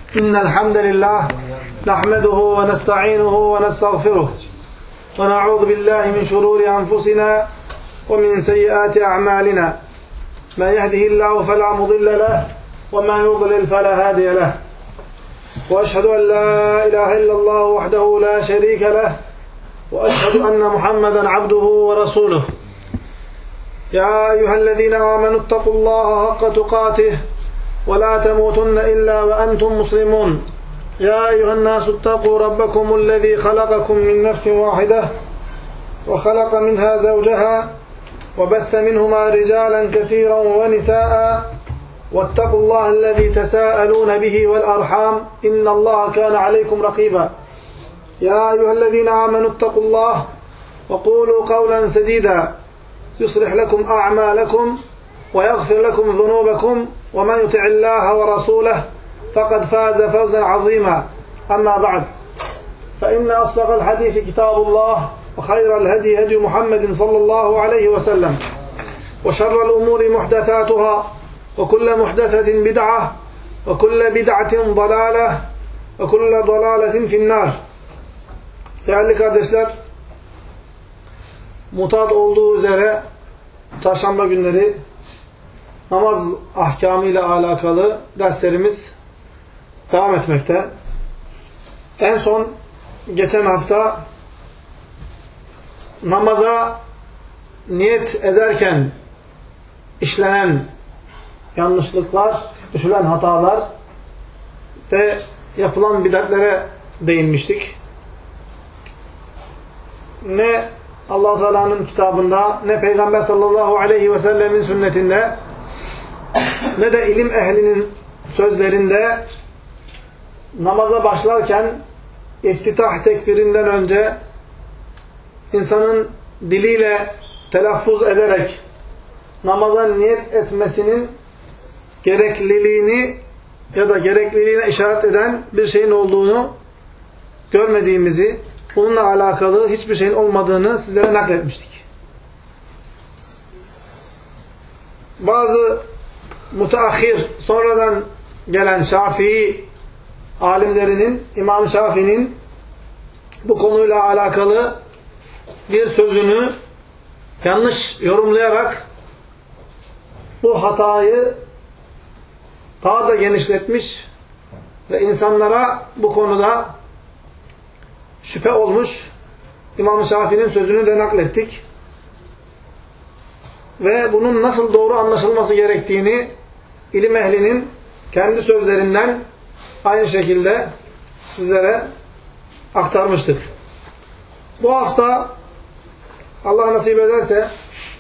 إن الحمد لله نحمده ونستعينه ونستغفره ونعوذ بالله من شرور أنفسنا ومن سيئات أعمالنا من يهده الله فلا مضل له ومن يضلل فلا هادي له وأشهد أن لا إله إلا الله وحده لا شريك له وأشهد أن محمدا عبده ورسوله يا أيها الذين آمنوا اتقوا الله حق تقاته ولا تموتن إلا وأنتم مسلمون يا أيها الناس اتقوا ربكم الذي خلقكم من نفس واحدة وخلق منها زوجها وبث منهما رجالا كثيرا ونساء واتقوا الله الذي تساءلون به والأرحام إن الله كان عليكم رقيبا يا أيها الذين آمنوا اتقوا الله وقولوا قولا سديدا يصلح لكم أعمالكم ويغفر لكم ذنوبكم ومن يطع الله ورسوله فقد فاز فوزا عظيما أما بعد فإن أصدق الحديث كتاب الله وخير الهدي هدي محمد صلى الله عليه وسلم وشر الأمور محدثاتها وكل محدثة بدعة وكل بدعة ضلالة وكل ضلالة في النار. Değerli kardeşler, mutat olduğu üzere çarşamba günleri namaz ahkamı ile alakalı derslerimiz devam etmekte. En son geçen hafta namaza niyet ederken işlenen yanlışlıklar, düşülen hatalar ve yapılan bid'atlere değinmiştik. Ne Allah Teala'nın kitabında, ne Peygamber sallallahu aleyhi ve sellemin sünnetinde, ne de ilim ehlinin sözlerinde namaza başlarken iftitah tekbirinden önce insanın diliyle telaffuz ederek namaza niyet etmesinin gerekliliğini ya da gerekliliğine işaret eden bir şeyin olduğunu görmediğimizi, bununla alakalı hiçbir şeyin olmadığını sizlere nakletmiştik. Bazı müteahhir, sonradan gelen Şafii alimlerinin, İmam Şafii'nin bu konuyla alakalı bir sözünü yanlış yorumlayarak bu hatayı daha da genişletmiş ve insanlara bu konuda şüphe olmuş. İmam Şafii'nin sözünü de naklettik. Ve bunun nasıl doğru anlaşılması gerektiğini ilim ehlinin kendi sözlerinden aynı şekilde sizlere aktarmıştık. Bu hafta Allah nasip ederse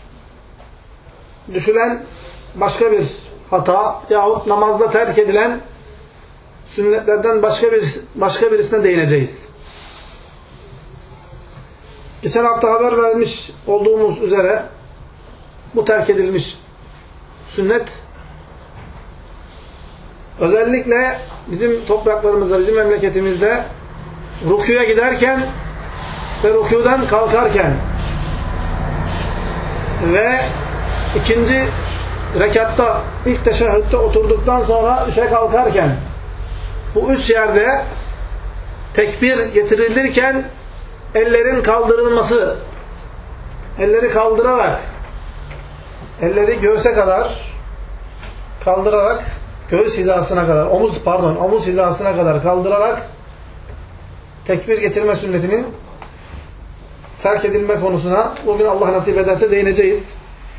düşülen başka bir hata yahut namazda terk edilen sünnetlerden başka birisine değineceğiz. Geçen hafta haber vermiş olduğumuz üzere bu terk edilmiş sünnet özellikle bizim topraklarımızda, bizim memleketimizde rükûya giderken ve rükûdan kalkarken ve ikinci rekatta ilk teşehhütte oturduktan sonra üçe kalkarken bu üç yerde tekbir getirilirken ellerin kaldırılması, elleri kaldırarak, elleri göğse kadar kaldırarak, göğüs hizasına kadar, omuz hizasına kadar kaldırarak tekbir getirme sünnetinin terk edilme konusuna bugün Allah nasip ederse değineceğiz.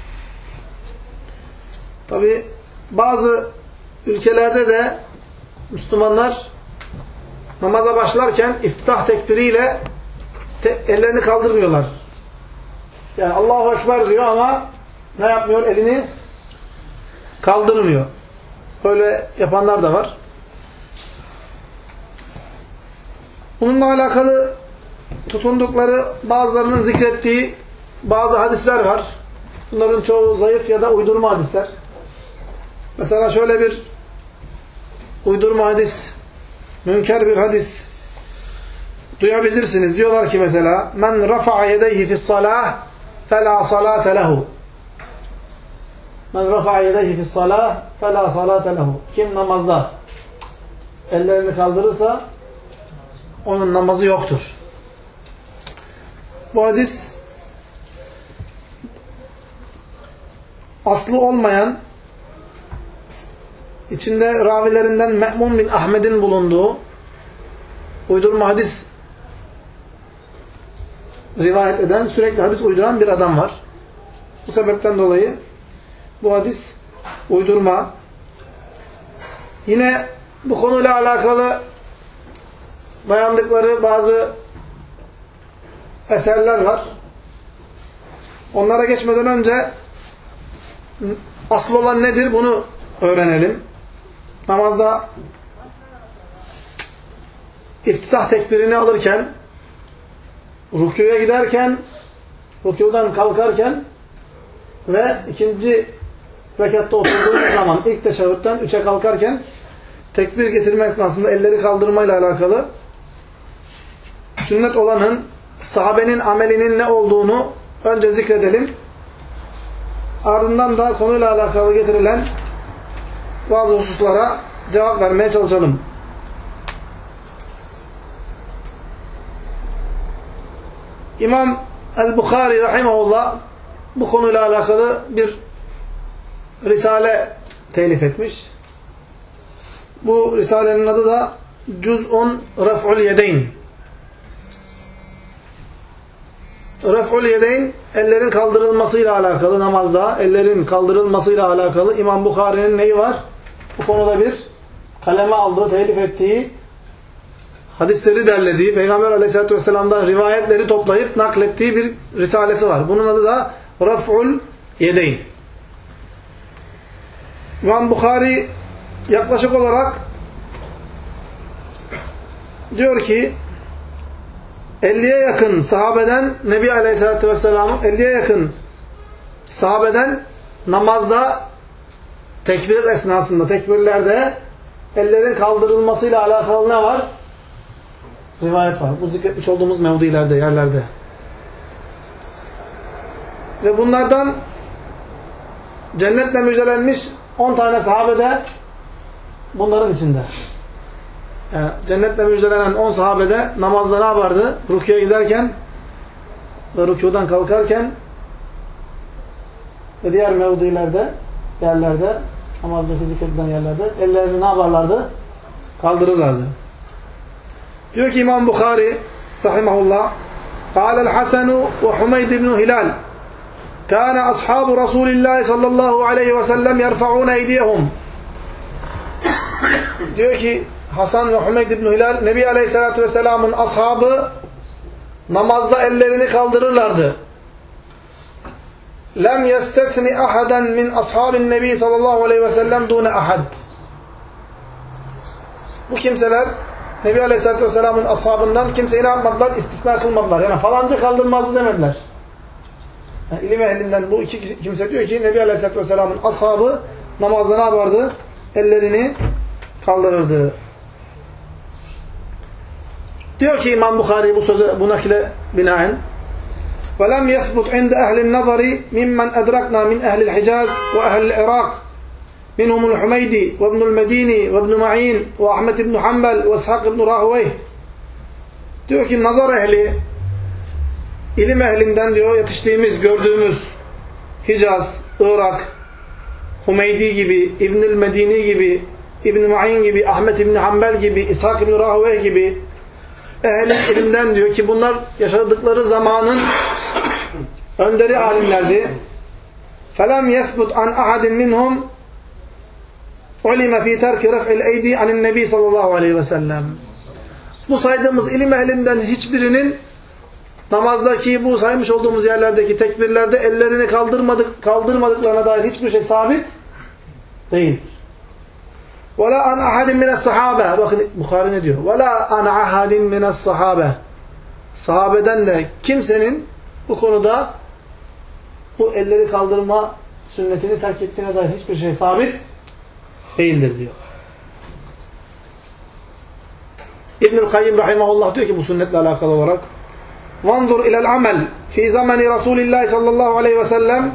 Tabi bazı ülkelerde de Müslümanlar namaza başlarken iftitah tekbiriyle ellerini kaldırmıyorlar. Yani Allahu Ekber diyor ama ne yapmıyor? Elini kaldırmıyor. Öyle yapanlar da var. Bununla alakalı tutundukları, bazılarının zikrettiği bazı hadisler var. Bunların çoğu zayıf ya da uydurma hadisler. Mesela şöyle bir uydurma hadis, münker bir hadis duyabilirsiniz. Diyorlar ki mesela men rafa'a yedeyhi fi's-salah fela salate lehu. Men rafa'a yedeyhi fi's-salah fela salate lehu. Kim namazda ellerini kaldırırsa onun namazı yoktur. Bu hadis aslı olmayan, içinde ravilerinden Me'mun bin Ahmed'in bulunduğu uydurma hadis rivayet eden, sürekli hadis uyduran bir adam var. Bu sebepten dolayı bu hadis uydurma. Yine bu konuyla alakalı dayandıkları bazı eserler var. Onlara geçmeden önce asıl olan nedir bunu öğrenelim. Namazda iftitah tekbirini alırken, rükûya giderken, rükûdan kalkarken ve ikinci rekatta oturduğumuz zaman ilk teşehhütten 3'e kalkarken tekbir getirme esnasında elleri kaldırmayla alakalı sünnet olanın, sahabenin amelinin ne olduğunu önce zikredelim. Ardından da konuyla alakalı getirilen bazı hususlara cevap vermeye çalışalım. İmam el-Bukhari rahimahullah bu konuyla alakalı bir risale telif etmiş. Bu risalenin adı da Cüz'un Ref'ul Yedeyn. Ref'ul Yedeyn, ellerin kaldırılmasıyla alakalı, namazda ellerin kaldırılmasıyla alakalı İmam Bukhari'nin neyi var? Bu konuda bir kaleme aldığı, telif ettiği, hadisleri derlediği, Peygamber Aleyhisselatü Vesselam'dan rivayetleri toplayıp naklettiği bir risalesi var. Bunun adı da Ref'ul Yedeyn. İmam Bukhari yaklaşık olarak diyor ki 50'ye yakın sahabeden Nebi Aleyhisselatü Vesselam'ın 50'ye yakın sahabeden namazda tekbir esnasında, tekbirlerde ellerin kaldırılmasıyla alakalı ne var? Rivayet var. Bu zikretmiş olduğumuz mevdilerde, yerlerde. Ve bunlardan cennetle müjdelenmiş 10 tane sahabede bunların içinde. Yani cennetle müjdelenen 10 sahabede namazda ne yapardı? Rükûya giderken ve rükûdan kalkarken ve diğer mevdilerde, yerlerde, namazdaki zikredilen yerlerde ellerini ne yaparlardı? Kaldırırlardı. Diyor ki İmam Bukhari rahimahullah قال الحسن وحميد بن هلال كان أصحاب رسول الله صلى الله عليه وسلم يرفعون أيديهم. Diyor ki Hasan ve Hümeyd ibn Hilal, Nebi Aleyhisselatü Vesselam'ın ashabı namazda ellerini kaldırırlardı. Lem yestethni ahaden min ashabin Nebi sallallahu aleyhi ve sellem dune ahad. Bu kimseler Nebi Aleyhisselatü Vesselam'ın ashabından kimseyi ne yapmadılar? İstisna kılmadılar. Yani falanca kaldırmazdı demediler. Yani ilim ehlinden bu iki kimse diyor ki Nebi Aleyhisselatü Vesselam'ın ashabı namazda ne yapardı? Ellerini kaldırırdı. Diyor ki İmam Bukhari bu söze, bu nakile binaen وَلَمْ يَثْبُتْ عِنْدَ أَهْلِ النَّظَرِ مِمَّنْ أَدْرَكْنَا مِنْ أَهْلِ الْحِجَازِ وَأَهْلِ الْعِرَاقِ منهم الحميدي وابن المديني وابن معين وأحمد بن حنبل وإسحاق بن راهويه. Diyor ki nazar ehli, ilim ehlinden diyor yetiştiğimiz, gördüğümüz Hicaz, Irak, Humeydi gibi, İbnül Medini gibi, İbn Ma'in gibi, Ahmed İbn Hanbel gibi, İshak İbn Rahuveyh gibi ehli ilimden diyor ki bunlar yaşadıkları zamanın önderi alimlerdi. فَلَمْ يَثْبُتْ عَنْ أَحَدٍ مِنْهُمْ عُلِمَ فِي تَرْكِ رَفْعِ الْاَيْدِي عَنِ النَّبِي sallallahu aleyhi ve sellem. Bu saydığımız ilim ehlinden hiçbirinin namazdaki bu saymış olduğumuz yerlerdeki tekbirlerde ellerini kaldırmadıklarına dair hiçbir şey sabit değil. وَلَا عَنْ أَحَدٍ مِنَ الصَّحَابَةِ. Bakın Bukhari ne diyor? وَلَا عَنْ أَحَدٍ مِنَ الصَّحَابَةِ. Sahabeden de kimsenin bu konuda bu elleri kaldırma sünnetini terk ettiğine dair hiçbir şey sabit değildir diyor. İbnül Kayyim rahimahullah diyor ki bu sünnetle alakalı olarak وَانْظُرْ إِلَى الْعَمَلِ فِي زَمَنِ رَسُولِ اللّٰهِ sallallahu aleyhi ve sellem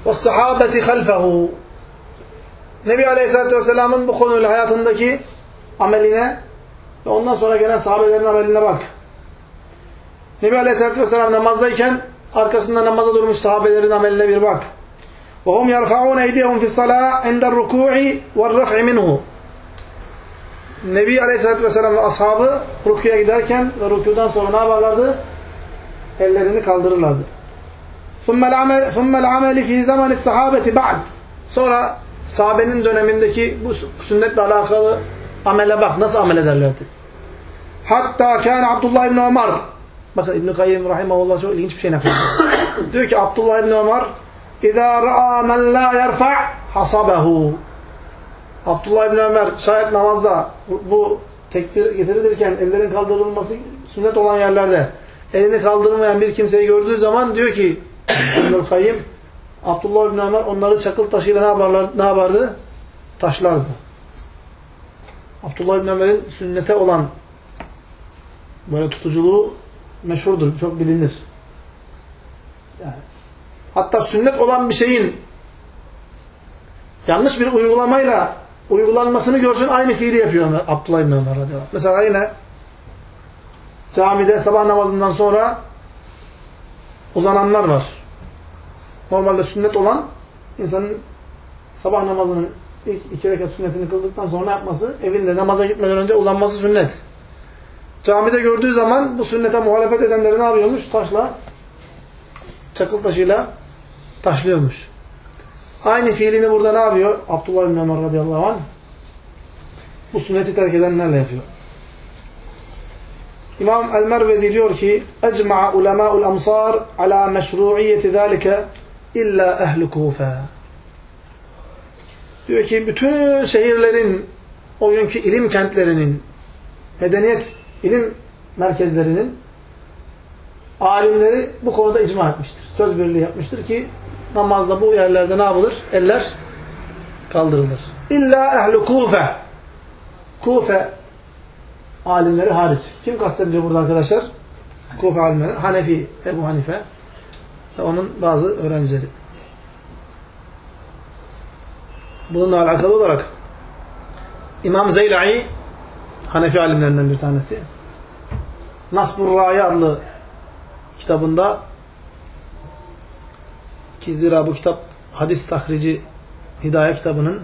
وَالصَّحَابَةِ خَلْفَهُ. Nebi Aleyhisselatü Vesselam'ın bu konuyla hayatındaki ameline ve ondan sonra gelen sahabelerin ameline bak. Nebi Aleyhisselatü Vesselam namazdayken arkasında namaza durmuş sahabelerin ameline bir bak. وَهُمْ يَرْفَعُونَ اَيْدِيهُمْ فِي الصَّلَاةِ عِنْدَ الرُّكُوعِ وَالرَّفْعِ مِنْهُ. Nebi Aleyhisselatü Vesselam ve ashabı rükûya giderken ve rükûdan sonra ne yaparlardı? Ellerini kaldırırlardı. ثُمَّ الْعَمَلِ فِي زَمَنِ السَّحَابَةِ بَعْدِ. Sonra sahabenin dönemindeki bu sünnetle alakalı amele bak. Nasıl amel ederlerdi? Hatta kâne Abdullah ibn Ömer. Bakın İbn-i Kayyim rahimahullah çok ilginç bir şey yapıyor. Diyor ki Abdullah ibn Ömer اِذَا رَأَى مَنْ لَا يَرْفَعْ حَصَبَهُ. Abdullah ibn Ömer şayet namazda bu tekbir getirilirken ellerin kaldırılması sünnet olan yerlerde elini kaldırmayan bir kimseyi gördüğü zaman diyor ki İbn-i Kayyim Abdullah ibn Ömer onları çakıl taşıyla ne yapardı? Taşlardı. Abdullah ibn Ömer'in sünnete olan böyle tutuculuğu meşhurdur, çok bilinir. Yani, hatta sünnet olan bir şeyin yanlış bir uygulamayla uygulanmasını görsün aynı fiili yapıyor Abdullah ibn Ömer radıyallahu anh. Mesela yine camide sabah namazından sonra uzananlar var. Normalde sünnet olan insanın sabah namazının ilk 2 rekat sünnetini kıldıktan sonra yapması, evinde namaza gitmeden önce uzanması sünnet. Camide gördüğü zaman bu sünnete muhalefet edenleri ne yapıyormuş? Çakıl taşıyla taşlıyormuş. Aynı fiilini burada ne yapıyor? Abdullah ibn Ömer radıyallahu anh bu sünneti terk edenlerle yapıyor. İmam el-Mervezi diyor ki اَجْمَعَ عُلَمَاءُ الْأَمْصَارِ عَلَى مَشْرُوعِيَّةِ ذَٰلِكَ اِلَّا اَهْلُ كُوفَى. Diyor ki bütün şehirlerin, o günkü ilim kentlerinin, medeniyet, ilim merkezlerinin alimleri bu konuda icma etmiştir. Söz birliği yapmıştır ki namazda bu yerlerde ne yapılır? Eller kaldırılır. İlla ehlu Kufe. Kufe alimleri hariç. Kim kastediliyor burada arkadaşlar? Kufe alimleri. Hanefi, Ebu Hanife ve onun bazı öğrencileri. Bununla alakalı olarak İmam Zeyla'i Hanefi alimlerinden bir tanesi. Nasbur Râ'ya adlı kitabında ki zira bu kitap hadis tahrici Hidaye kitabının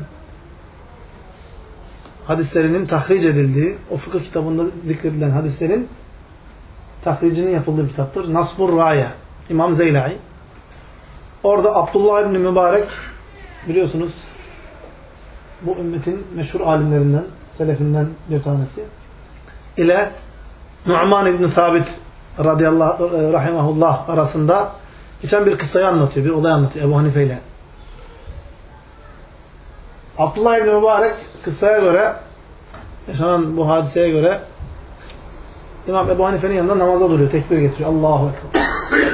hadislerinin tahric edildiği, o fıkıh kitabında zikredilen hadislerin tahricinin yapıldığı bir kitaptır. Nasbur Râ'ya İmam Zeyla'i. Orada Abdullah ibn Mübarek biliyorsunuz bu ümmetin meşhur alimlerinden, selefinden bir tanesi ile Nu'man ibn Sabit radıyallahu rahimahullah arasında geçen bir kıssayı anlatıyor, bir olay anlatıyor Ebu Hanife ile. Abdullah ibn Mübarek kıssaya göre, yaşanan bu hadiseye göre İmam Ebu Hanife'nin yanında namaza duruyor, tekbir getiriyor. Allahu Ekber.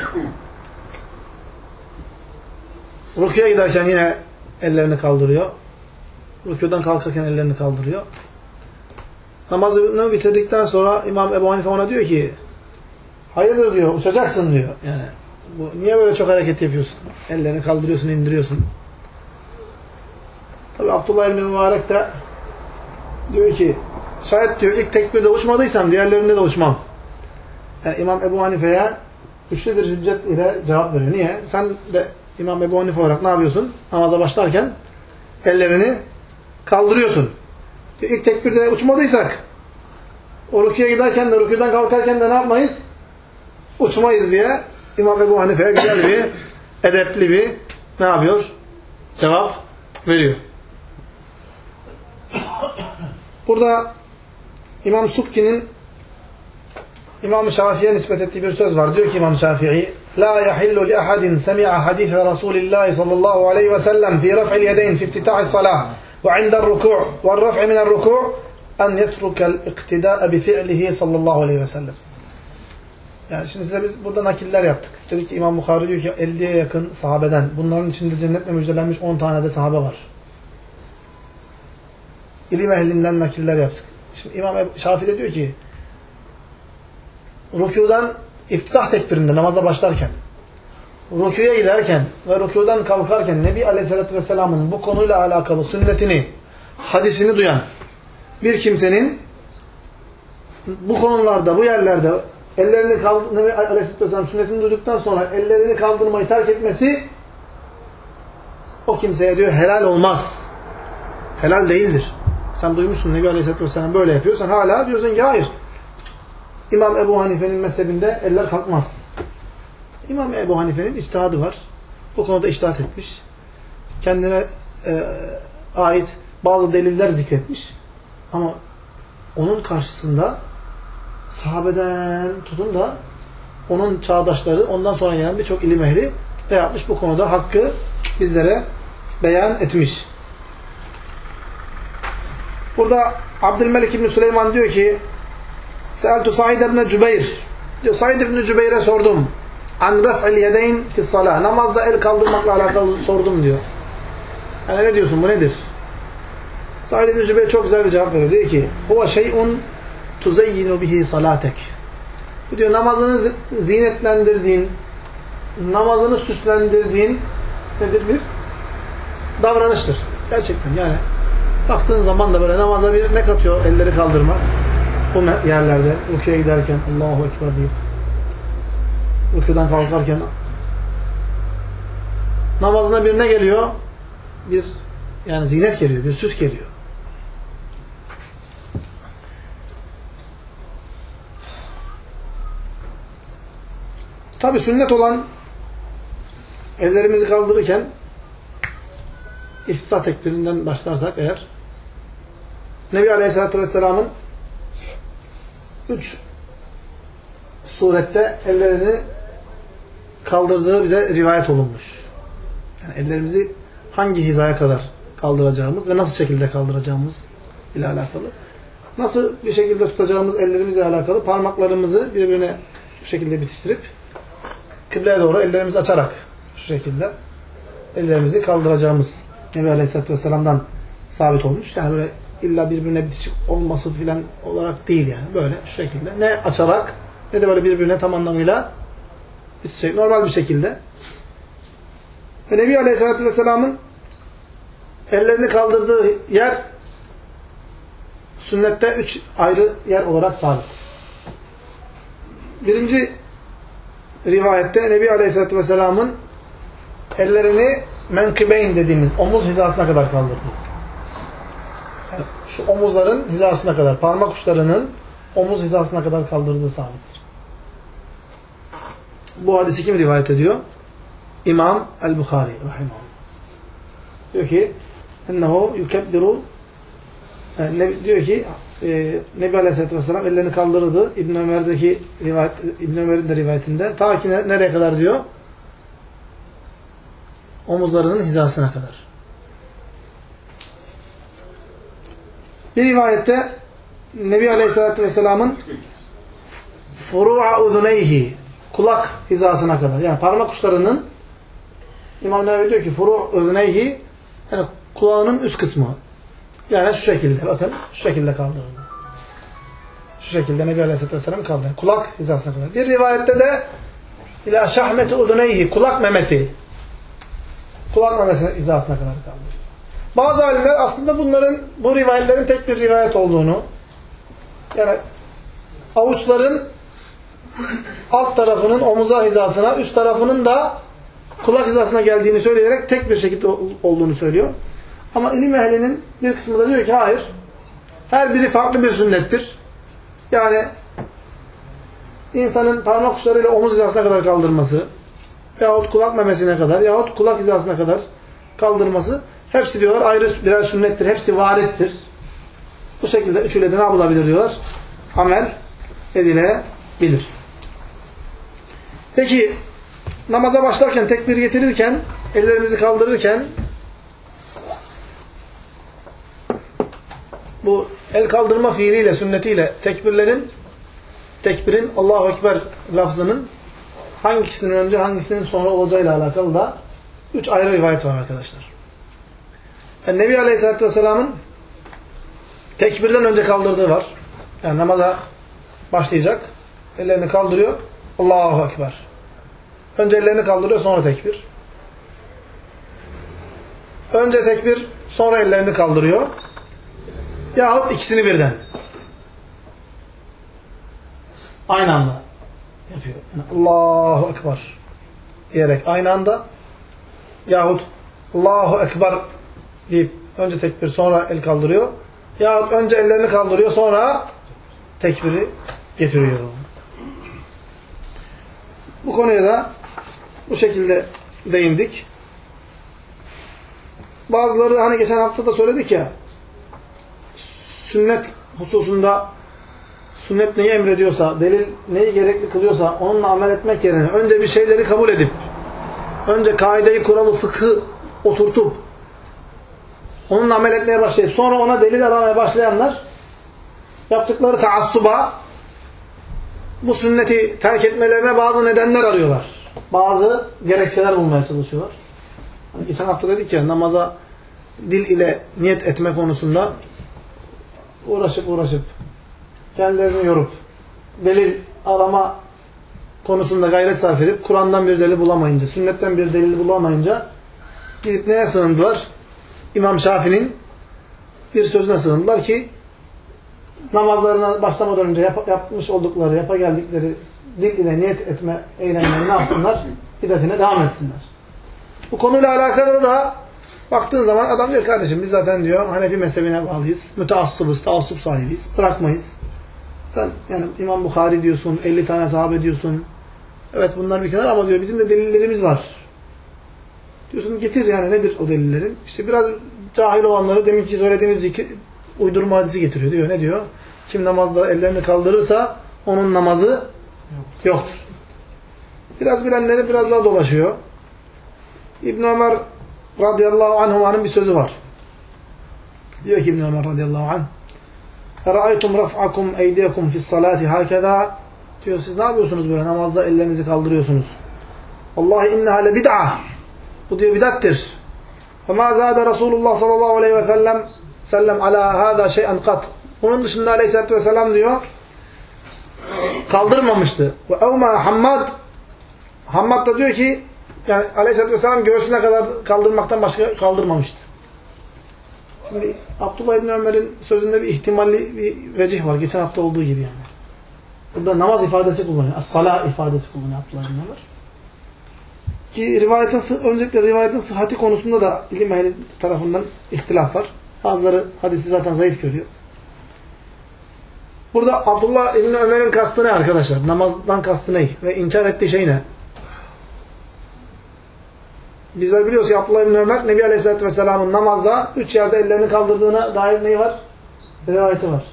Rükûya giderken yine ellerini kaldırıyor. Rükûdan kalkarken ellerini kaldırıyor. Namazını bitirdikten sonra İmam Ebu Hanife ona diyor ki hayırdır diyor, uçacaksın diyor. Yani niye böyle çok hareket yapıyorsun? Ellerini kaldırıyorsun, indiriyorsun. Tabi Abdullah ibn Mübarek de diyor ki şayet diyor ilk tekbirde uçmadıysam diğerlerinde de uçmam. Yani İmam Ebu Hanife'ye güçlü bir hüccet ile cevap veriyor. Niye? Sen de İmam Ebu Hanife olarak ne yapıyorsun? Namaza başlarken ellerini kaldırıyorsun. İlk tekbirde uçmadıysak o rüküye giderken de rüküden kalkarken de ne yapmayız? Uçmayız diye İmam Ebu Hanife'ye güzel bir, edepli bir ne yapıyor? Cevap veriyor. Burada İmam Subki'nin İmam Şafii'ye nispet ettiği bir söz var. Diyor ki İmam Şafii La yahillu li ahadin semi'a hadise Resulillahi sallallahu aleyhi ve sellem fi raf'il yedeyn fi iftitahi salah ve inde'r ruku' ve raf'i mine'r ruku' en yetrukel iktida'a bi fi'lihi sallallahu aleyhi ve sellem. Yani şimdi size biz burada nakiller yaptık. Dedik ki İmam Bukhari diyor ki 50'ye yakın sahabeden. Bunların içinde cennetle müjdelenmiş 10 tane de sahabe var. İlim ehlinden nakiller yaptık. Şimdi İmam Şafii de diyor ki rükûdan iftitah tekbirinde namaza başlarken rükûya giderken ve rükûdan kalkarken Nebi Aleyhisselatü Vesselam'ın bu konuyla alakalı sünnetini, hadisini duyan bir kimsenin bu konularda, bu yerlerde ellerini kaldırmayı, Aleyhisselatü Vesselam sünnetini duyduktan sonra ellerini kaldırmayı terk etmesi o kimseye diyor helal olmaz. Helal değildir. Sen duymuşsun Nebi Aleyhisselatü Vesselam böyle yapıyor. Sen hala diyorsun ki hayır. İmam Ebu Hanife'nin mezhebinde eller kalkmaz. İmam Ebu Hanife'nin içtihadı var. Bu konuda içtihat etmiş. Kendine ait bazı deliller zikretmiş. Ama onun karşısında sahabeden tutun da onun çağdaşları, ondan sonra gelen birçok ilim ehli ne yapmış? Bu konuda hakkı bizlere beyan etmiş. Burada Abdülmelik İbni Süleyman diyor ki Seeltu Said ibn Cübeyr diyor, Said ibn Cübeyr'e sordum. An raf'il yedeyn fi's-salah. Namazda el kaldırmakla alakalı sordum diyor. Yani ne diyorsun? Bu nedir? Said ibn Cübeyr çok güzel bir cevap veriyor. Diyor ki huve şey'un tuzeyyinu bihi salatek. Bu diyor namazını zinetlendirdiğin, namazını süslendirdiğin nedir? Bir davranıştır. Gerçekten yani baktığın zaman da böyle namaza bir ne katıyor elleri kaldırmak bu yerlerde rüküye giderken Allahu Ekber deyip rüküden kalkarken namazına bir ne geliyor? Bir yani zinet geliyor, bir süs geliyor. Tabi sünnet olan ellerimizi kaldırırken iftitah tekbirinden başlarsak eğer Nebi Aleyhisselatü Vesselam'ın 3 surette ellerini kaldırdığı bize rivayet olunmuş. Yani ellerimizi hangi hizaya kadar kaldıracağımız ve nasıl şekilde kaldıracağımız ile alakalı. Nasıl bir şekilde tutacağımız ellerimizle alakalı parmaklarımızı birbirine bu şekilde bitiştirip kıbleye doğru ellerimizi açarak şu şekilde ellerimizi kaldıracağımız Nebi Aleyhisselatü Vesselam'dan sabit olmuş. Yani böyle illa birbirine bitişik olması filan olarak değil yani. Böyle şu şekilde. Ne açarak ne de böyle birbirine tam anlamıyla bitişik. Normal bir şekilde. Ve Nebi Aleyhisselatü Vesselam'ın ellerini kaldırdığı yer sünnette 3 ayrı yer olarak sabit. Birinci rivayette Nebi Aleyhisselatü Vesselam'ın ellerini menkıbeyn dediğimiz omuz hizasına kadar kaldırdı. Yani şu omuzların hizasına kadar, parmak uçlarının omuz hizasına kadar kaldırdığı sabittir. Bu hadisi kim rivayet ediyor? İmam el-Bukhari rahimahullah. Diyor ki ennehu yukebbiru diyor ki Nebi Aleyhisselatü Vesselam ellerini kaldırdı. İbn Ömer'in de rivayetinde ta ki nereye kadar diyor? Omuzlarının hizasına kadar. Bir rivayette Nebi Aleyhisselatü Vesselam'ın furu'a uzuneyhi kulak hizasına kadar. Yani parmak uçlarının İmam Nevevi diyor ki furu'a uzuneyhi yani kulağının üst kısmı. Yani şu şekilde bakın şu şekilde kaldırıldı. Şu şekilde Nebi Aleyhisselatü Vesselam kaldırdı. Kulak hizasına kadar. Bir rivayette de ila şahmeti uzuneyhi kulak memesi. Kulak memesi hizasına kadar kaldırdı. Bazı alimler aslında bu rivayetlerin tek bir rivayet olduğunu yani avuçların alt tarafının omuza hizasına, üst tarafının da kulak hizasına geldiğini söyleyerek tek bir şekilde olduğunu söylüyor. Ama ilim ehlinin bir kısmı da diyor ki hayır. Her biri farklı bir sünnettir. Yani insanın parmak uçlarıyla omuz hizasına kadar kaldırması yahut kulak memesine kadar yahut kulak hizasına kadar kaldırması hepsi diyorlar ayrı birer sünnettir. Hepsi varittir. Bu şekilde üçüyle de ne yapılabilir diyorlar? Amel edilebilir. Peki namaza başlarken, tekbir getirirken, ellerimizi kaldırırken bu el kaldırma fiiliyle, sünnetiyle tekbirin Allahu Ekber lafzının hangisinin önce, hangisinin sonra olacağıyla alakalı da 3 ayrı rivayet var arkadaşlar. Yani Nebi Aleyhisselatü Vesselam'ın tekbirden önce kaldırdığı var. Yani namaza başlayacak. Ellerini kaldırıyor. Allahu Ekber. Önce ellerini kaldırıyor, sonra tekbir. Önce tekbir, sonra ellerini kaldırıyor. yahut ikisini birden. Aynı anda yapıyor. Yani Allahu Ekber diyerek aynı anda yahut Allahu Ekber deyip önce tekbir sonra el kaldırıyor. Yahut önce ellerini kaldırıyor sonra tekbiri getiriyor. Bu konuya da bu şekilde değindik. Bazıları hani geçen hafta da söyledik ya, sünnet hususunda sünnet neyi emrediyorsa, delil neyi gerekli kılıyorsa onunla amel etmek yerine önce bir şeyleri kabul edip, önce kaideyi, kuralı, fıkhı oturtup onunla amel etmeye başlayıp sonra ona delil aramaya başlayanlar yaptıkları taassuba, bu sünneti terk etmelerine bazı nedenler arıyorlar. Bazı gerekçeler bulmaya çalışıyorlar. Hani geçen hafta dedik ya, namaza dil ile niyet etme konusunda uğraşıp kendilerini yorup delil arama konusunda gayret sarf edip Kur'an'dan bir delil bulamayınca, sünnetten bir delil bulamayınca gidip neye sığındılar? İmam Şafii'nin bir sözüne sığındılar ki namazlarına başlamadan önce yapmış oldukları, yapa geldikleri dil ile niyet etme eylemlerini ne yapsınlar? Bidatine devam etsinler. Bu konuyla alakalı da baktığın zaman adam diyor kardeşim biz zaten diyor Hanefi mezhebine bağlıyız. Müteassıbız, taassup sahibiyiz. Bırakmayız. Sen yani İmam Bukhari diyorsun, 50 tane sahabe diyorsun. Evet bunlar bir kenara ama diyor bizim de delillerimiz var. Diyorsun getir yani nedir o delillerin? İşte biraz cahil olanları deminki söylediğimiz uydurma hadisi getiriyor. Diyor ne diyor? Kim namazda ellerini kaldırırsa onun namazı yoktur. Biraz bilenleri biraz daha dolaşıyor. İbn Ömer radıyallahu anhuma'nın bir sözü var. Diyor ki İbn Ömer radıyallahu anh اَرَأَيْتُمْ رَفْعَكُمْ اَيْدِيَكُمْ فِي الصَّلَاةِ هَكَذَا diyor siz ne yapıyorsunuz böyle namazda ellerinizi kaldırıyorsunuz. Vallahi inneha le bid'a. Bu diyor bidattir. فَمَا زَادَ Resulullah sallallahu aleyhi ve sellem ala hâzâ şey'en kat. Bunun dışında aleyhissalatü vesselam diyor kaldırmamıştı. Ve evmâ Hammad da diyor ki yani aleyhissalatü vesselam göğsüne kadar kaldırmaktan başka kaldırmamıştı. Şimdi Abdullah İbni Ömer'in sözünde bir ihtimalli bir vecih var. Geçen hafta olduğu gibi yani. Burada namaz ifadesi kullanıyor. As-salah ifadesi kullanıyor Abdullah İbni Ömer. Ki öncelikle rivayetin sıhhati konusunda da ilim ehli tarafından ihtilaf var. Bazıları hadisi zaten zayıf görüyor. Burada Abdullah İbni Ömer'in kastı ne arkadaşlar? Namazdan kastı ne? Ve inkar ettiği şey ne? Bizler biliyoruz ki Abdullah İbni Ömer Nebi Aleyhisselatü Vesselam'ın namazda 3 yerde ellerini kaldırdığına dair neyi var? Rivayeti var.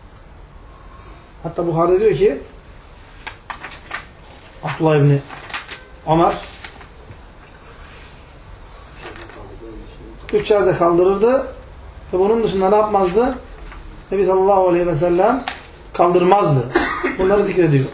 Hatta Buhari'de diyor ki Abdullah İbni Ömer 3 yerde kaldırırdı ve bunun dışında ne yapmazdı? Nebi sallallahu aleyhi ve sellem kaldırmazdı. Bunları zikrediyor.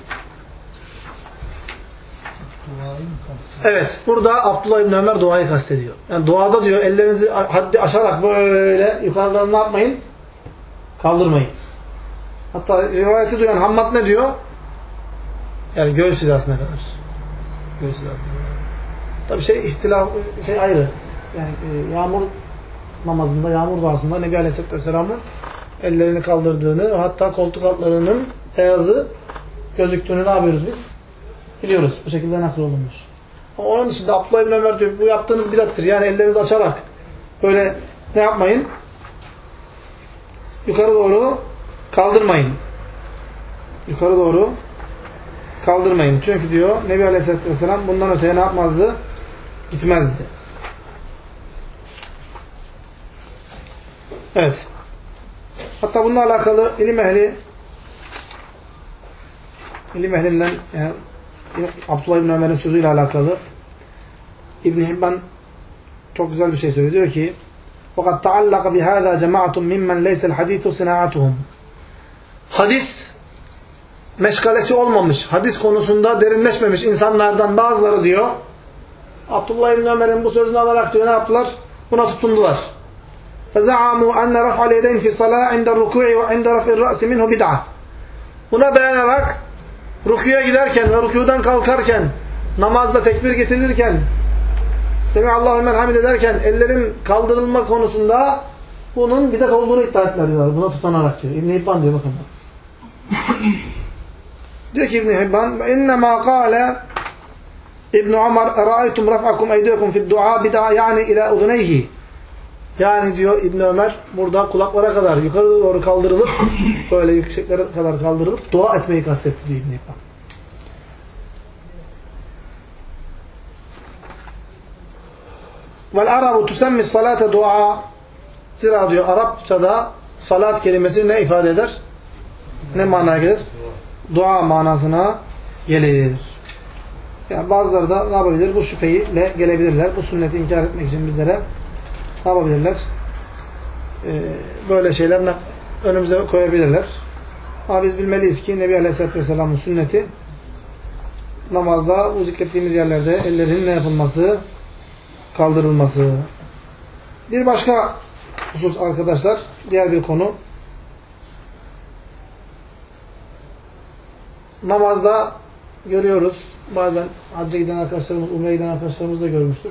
Evet. Burada Abdullah İbni Ömer duayı kastediyor. Yani duada diyor ellerinizi haddi aşarak böyle yukarılarını ne yapmayın? Kaldırmayın. Hatta rivayeti duyan Hammad ne diyor? Yani göğüs hizasına kadar. Göğüs hizasına kadar. Tabi ayrı. Yani yağmur namazında, yağmur duasında Nebi Aleyhisselatü Vesselam'ın ellerini kaldırdığını, hatta koltuk altlarının beyazı gözüktüğünü ne yapıyoruz biz? Biliyoruz. Bu şekilde naklolunmuş. Ama onun dışında Abdullah İbni Ömer diyor, bu yaptığınız bidattir. Yani ellerinizi açarak böyle ne yapmayın? Yukarı doğru kaldırmayın. Yukarı doğru kaldırmayın. Çünkü diyor Nebi Aleyhisselatü Vesselam bundan öteye ne yapmazdı? Gitmezdi. Evet. Hatta bununla alakalı ilim ehlinden yani Abdullah İbni Ömer'in sözüyle alakalı İbn Hibban çok güzel bir şey söylüyor. Diyor ki وَقَدْ تَعَلَّقَ بِهَذَا جَمَعَةٌ مِمَّنْ لَيْسَ الْحَدِيثُ صِنَاعَتُهُمْ Hadis meşgalesi olmamış, hadis konusunda derinleşmemiş insanlardan bazıları diyor Abdullah İbni Ömer'in bu sözünü alarak diyor ne yaptılar? Buna tutundular. فَزَعَمُوا أَنَّ رَفْعَ الْيَدَيْنِ فِي الصَّلَاةِ عِنْدَ الرُّكُوعِ وَعِنْدَ رَفْعِ الرَّأْسِ مِنْهُ بِدْعَةٌ Buna dayanarak rükûya giderken ve rükûdan kalkarken, namazda tekbir getirirken, Semihallahu limen hamide derken ellerin kaldırılma konusunda bunun bidat olduğunu iddia ettiler diyorlar. Buna tutanarak diyor. İbn-i Hibban diyor bakın. Diyor ki İbn-i Hibban اِنَّمَا قَالَ İbn Ömer اَرَأَيْتُمْ رَفْعَكُمْ اَيْدِيَكُمْ فِي الدُّعَى بِدَعَ yani ila اُذُنَيْهِ. Yani diyor İbn Ömer burada kulaklara kadar yukarı doğru kaldırılıp böyle yükseklere kadar kaldırılıp dua etmeyi kastetti diyor İbn Hibban. وَالْعَرَبُ تُسَمِّ الصَّلَاةَ dua. Zira diyor Arapçada salat kelimesi ne ifade eder? Ne manaya gelir? Dua manasına gelir. Yani bazıları da ne yapabilir? Bu şüpheyle gelebilirler. Bu sünneti inkar etmek için bizlere ne yapabilirler? Böyle şeyler önümüze koyabilirler. Ama biz bilmeliyiz ki Nebi Aleyhisselatü Vesselam'ın sünneti namazda bu zikrettiğimiz yerlerde ellerin ne yapılması? Kaldırılması. Bir başka husus arkadaşlar, diğer bir konu. Namazda görüyoruz. Bazen hacca giden arkadaşlarımız, umreye giden arkadaşlarımız da görmüştür.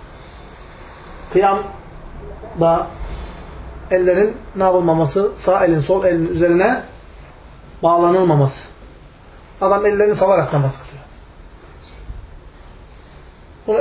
Kıyamda ellerin ne yapılmaması? Sağ elin, sol elin üzerine bağlanılmaması. Adam ellerini salarak namaz kılıyor. Bunu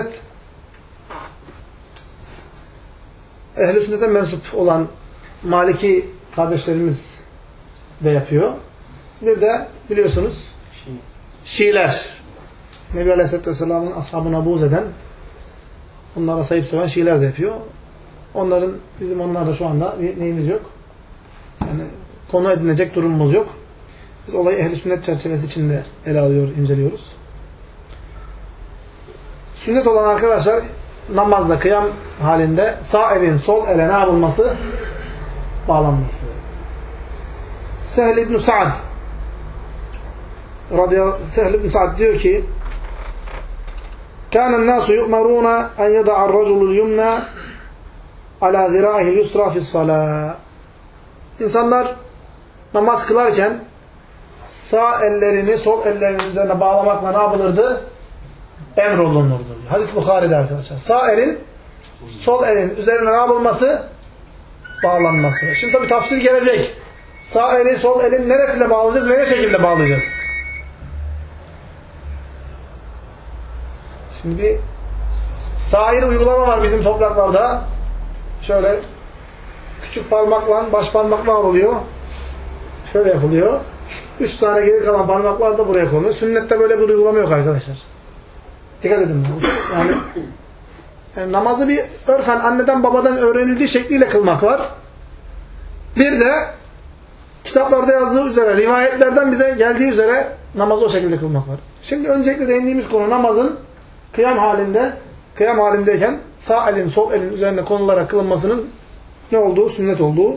ehl-i sünnete mensup olan Maliki kardeşlerimiz de yapıyor. Bir de biliyorsunuz Şiiler. Nebi Aleyhisselatü Vesselam'ın ashabına buğz eden, onlara sayıp söven Şiiler de yapıyor. Bizim onlarla şu anda bir neyimiz yok. Yani konu edinecek durumumuz yok. Biz olayı ehl-i sünnet çerçevesi içinde ele alıyor, inceliyoruz. Sünnet olan arkadaşlar namazda, kıyam halinde sağ elin sol ele ne yapılması? Bağlanması. Sehl ibn Sa'd diyor ki كَانَ النَّاسُ يُؤْمَرُونَ اَنْ يَدَعَ الرَّجُلُ الْيُمْنَى عَلَى ذِرَاهِ الْيُسْرَى فِي الصَّلَاةِ. İnsanlar namaz kılarken sağ ellerini sol ellerinin üzerine bağlamakla ne yapılırdı? Emrolunurdu. Hadis Bukhari'de arkadaşlar. Sağ elin sol elin üzerine ne yapılması? Bağlanması. Şimdi tabi tafsir gelecek. Sağ eli sol elin neresiyle bağlayacağız ve ne şekilde bağlayacağız? Şimdi bir sair uygulama var bizim topraklarda. Şöyle küçük parmakla baş parmakla oluyor. Şöyle yapılıyor. 3 tane geri kalan parmaklar da buraya konuyor. Sünnette böyle bir uygulama yok arkadaşlar. Dikkat edin. Yani namazı bir örfen anneden babadan öğrenildiği şekliyle kılmak var. Bir de kitaplarda yazdığı üzere, rivayetlerden bize geldiği üzere namazı o şekilde kılmak var. Şimdi öncelikle değindiğimiz konu namazın kıyam halindeyken sağ elin sol elin üzerine konularak kılınmasının ne olduğu, sünnet olduğu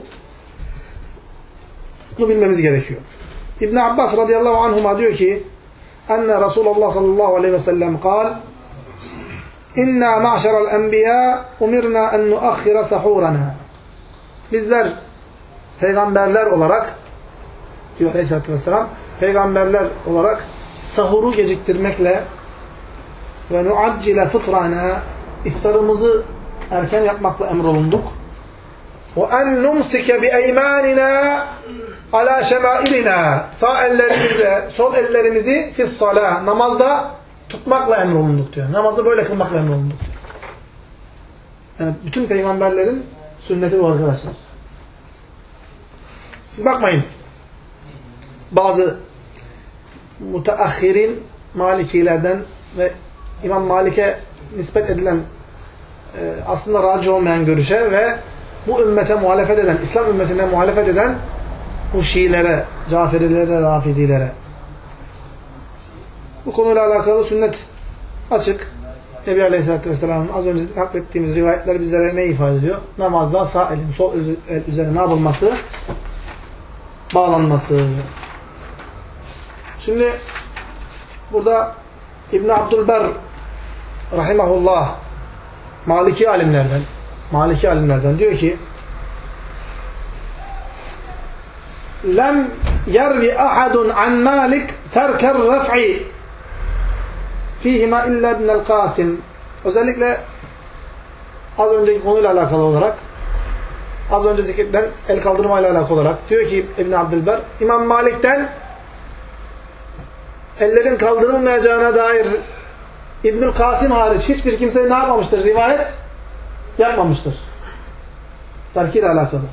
bunu bilmemiz gerekiyor. İbn Abbas radıyallahu anhuma diyor ki enne Resulullah sallallahu aleyhi ve sellem kal inna ma'şeral enbiya umirna en nuakhira sahurana. Bizler peygamberler olarak diyor aleyhissalatü vesselam, peygamberler olarak sahuru geciktirmekle ve nuaccile fıtrana, iftarımızı erken yapmakla emrolunduk. Ve en numsike bi eymanina ala şemailina, sağ ellerimizle sol ellerimizi fissalah, namazda tutmakla emrolunduk diyor. Namazı böyle kılmakla emrolunduk diyor. Yani bütün peygamberlerin sünneti bu arkadaşlar. Siz bakmayın. Bazı müteahhirin Malikilerden ve İmam Malik'e nispet edilen aslında racih olmayan görüşe ve bu ümmete muhalefet eden, İslam ümmetine muhalefet eden bu Şiilere, Caferilere, Rafizilere. Bu konuyla alakalı sünnet açık. Nebi Aleyhisselatü Vesselam'ın az önce naklettiğimiz rivayetler bizlere ne ifade ediyor? Namazda sağ elin sol el üzerine ne yapılması? Bağlanması. Şimdi burada İbn Abdülber rahimahullah Maliki alimlerden diyor ki lem yervi ahadun an Malik terker ref'i fihima illa ibnel Kasim. Özellikle az önceki konuyla alakalı olarak az önce zikredilen el kaldırmayla alakalı olarak diyor ki İbn Abdülber, İmam Malik'ten ellerin kaldırılmayacağına dair İbnül Kasım hariç hiçbir kimse ne yapmamıştır? Rivayet yapmamıştır. Terkiyle alakalı.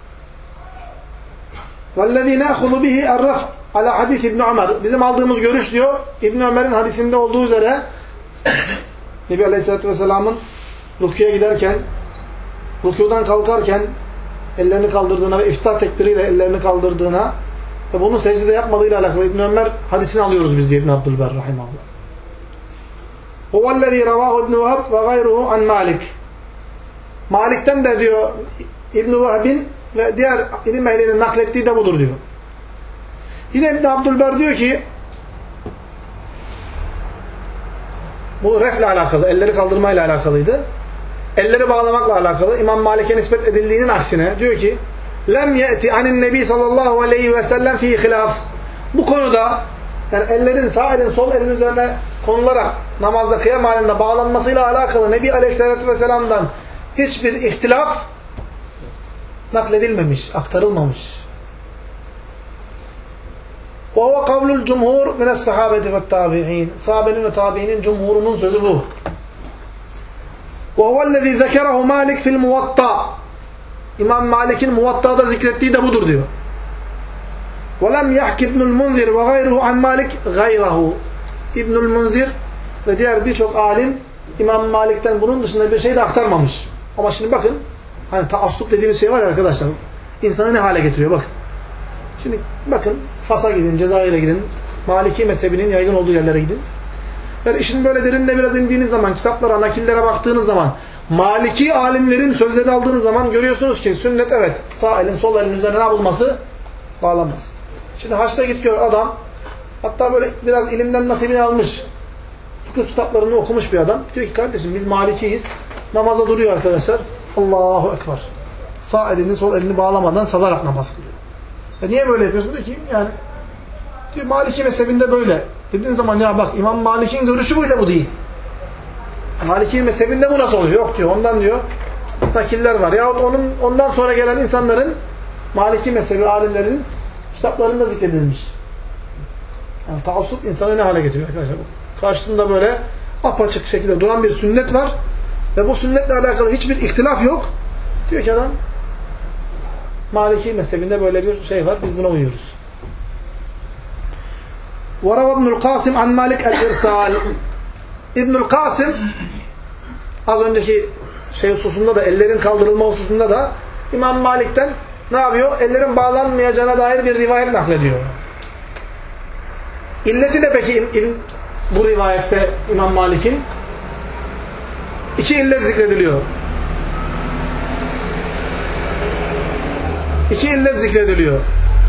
وَالَّذ۪ي نَأْخُذُ بِهِ اَرَّفْ عَلَى حَدِيثِ İbn Ömer. Bizim aldığımız görüş diyor, İbn Ömer'in hadisinde olduğu üzere Nebi Aleyhisselatü Vesselam'ın rükûya giderken, rükûdan kalkarken ellerini kaldırdığına ve iftihar tekbiriyle ellerini kaldırdığına ve bunu secdede yapmadığıyla alakalı İbn Ömer hadisini alıyoruz biz diyor İbn Abdülber rahimahullah. وَوَالَّذ۪ي رَوَاهُ İbn Vehb وَغَيْرُهُ عَنْ Malik. Malik'ten de diyor İbn Vehb'in ve diğer ilim ehlinin naklettiği de budur diyor. Yine İbn Abdülber diyor ki bu refle alakalı, elleri kaldırmayla alakalıydı. Elleri bağlamakla alakalı. İmam Malik'e nispet edildiğinin aksine diyor ki lem ye'ti anin nebi sallallahu aleyhi ve sellem fi hilaf. Bu konuda yani ellerin sağ elin sol elin üzerine konularak namazda kıyam halinde bağlanmasıyla alakalı Nebi Aleyhisselatü Vesselam'dan hiçbir ihtilaf nakledilmemiş, aktarılmamış. وَهُوَ قَوْلُ الْجُمْهُورِ مِنَ الصَّحَابَةِ وَالتَّابِعِينَ. Sahabenin ve tabiinin cumhurunun sözü bu. وَهُوَ الَّذ۪ي ذَكَرَهُ مَالِكْ فِي الْمُوَطَّى. İmam Malik'in Muvatta'da zikrettiği de budur diyor. وَلَمْ يَحْكِ ابْنُ الْمُنْذِرِ وَغَيْرُهُ عَنْ مَالِكْ غَيْرَهُ. İbnül Munzir ve diğer birçok alim İmam Malik'ten bunun dışında bir şey de aktarmamış. Ama şimdi bakın, hani taassup dediğimiz şey var ya arkadaşlar, insanı ne hale getiriyor bakın. Şimdi bakın Fas'a gidin, Cezayir'e gidin, Maliki mezhebinin yaygın olduğu yerlere gidin. Yani işin böyle derinine biraz indiğiniz zaman, kitaplara, nakillere baktığınız zaman, Maliki alimlerin sözlerini aldığınız zaman görüyorsunuz ki sünnet evet, sağ elin sol elin üzerine ne yapılması? Bağlanması. Şimdi haçta gidiyor adam, hatta böyle biraz ilimden nasibini almış, fıkıh kitaplarını okumuş bir adam. Diyor ki kardeşim biz Malikiyiz, namaza duruyor arkadaşlar. Allahu Ekber. Sağ elini sol elini bağlamadan salarak namaz kılıyor. Niye böyle yapıyorsun? Diyor ki yani diyor Maliki mezhebinde böyle. Dediğin zaman ya bak İmam Malik'in görüşü buyla bu değil. Maliki mezhebinde bu nasıl oluyor? Yok diyor. Ondan diyor nakiller var. Yahut ondan sonra gelen insanların Maliki mezhebi alimlerinin kitaplarında zikredilmiş. Yani taassup insanı ne hale getiriyor arkadaşlar? Karşısında böyle apaçık şekilde duran bir sünnet var ve bu sünnetle alakalı hiçbir ihtilaf yok. Diyor ki adam Maliki mezhebinde böyle bir şey var. Biz buna uyuyoruz. وَرَوَ ابْنُ الْقَاسِمْ عَنْ مَالِكْ الْاِرْسَالِ. İbnül Kasım az önceki şey hususunda da ellerin kaldırılma hususunda da İmam Malik'ten ne yapıyor? Ellerin bağlanmayacağına dair bir rivayet naklediyor. İlleti de peki bu rivayette İmam Malik'in? İki illet zikrediliyor. İki illet zikrediliyor.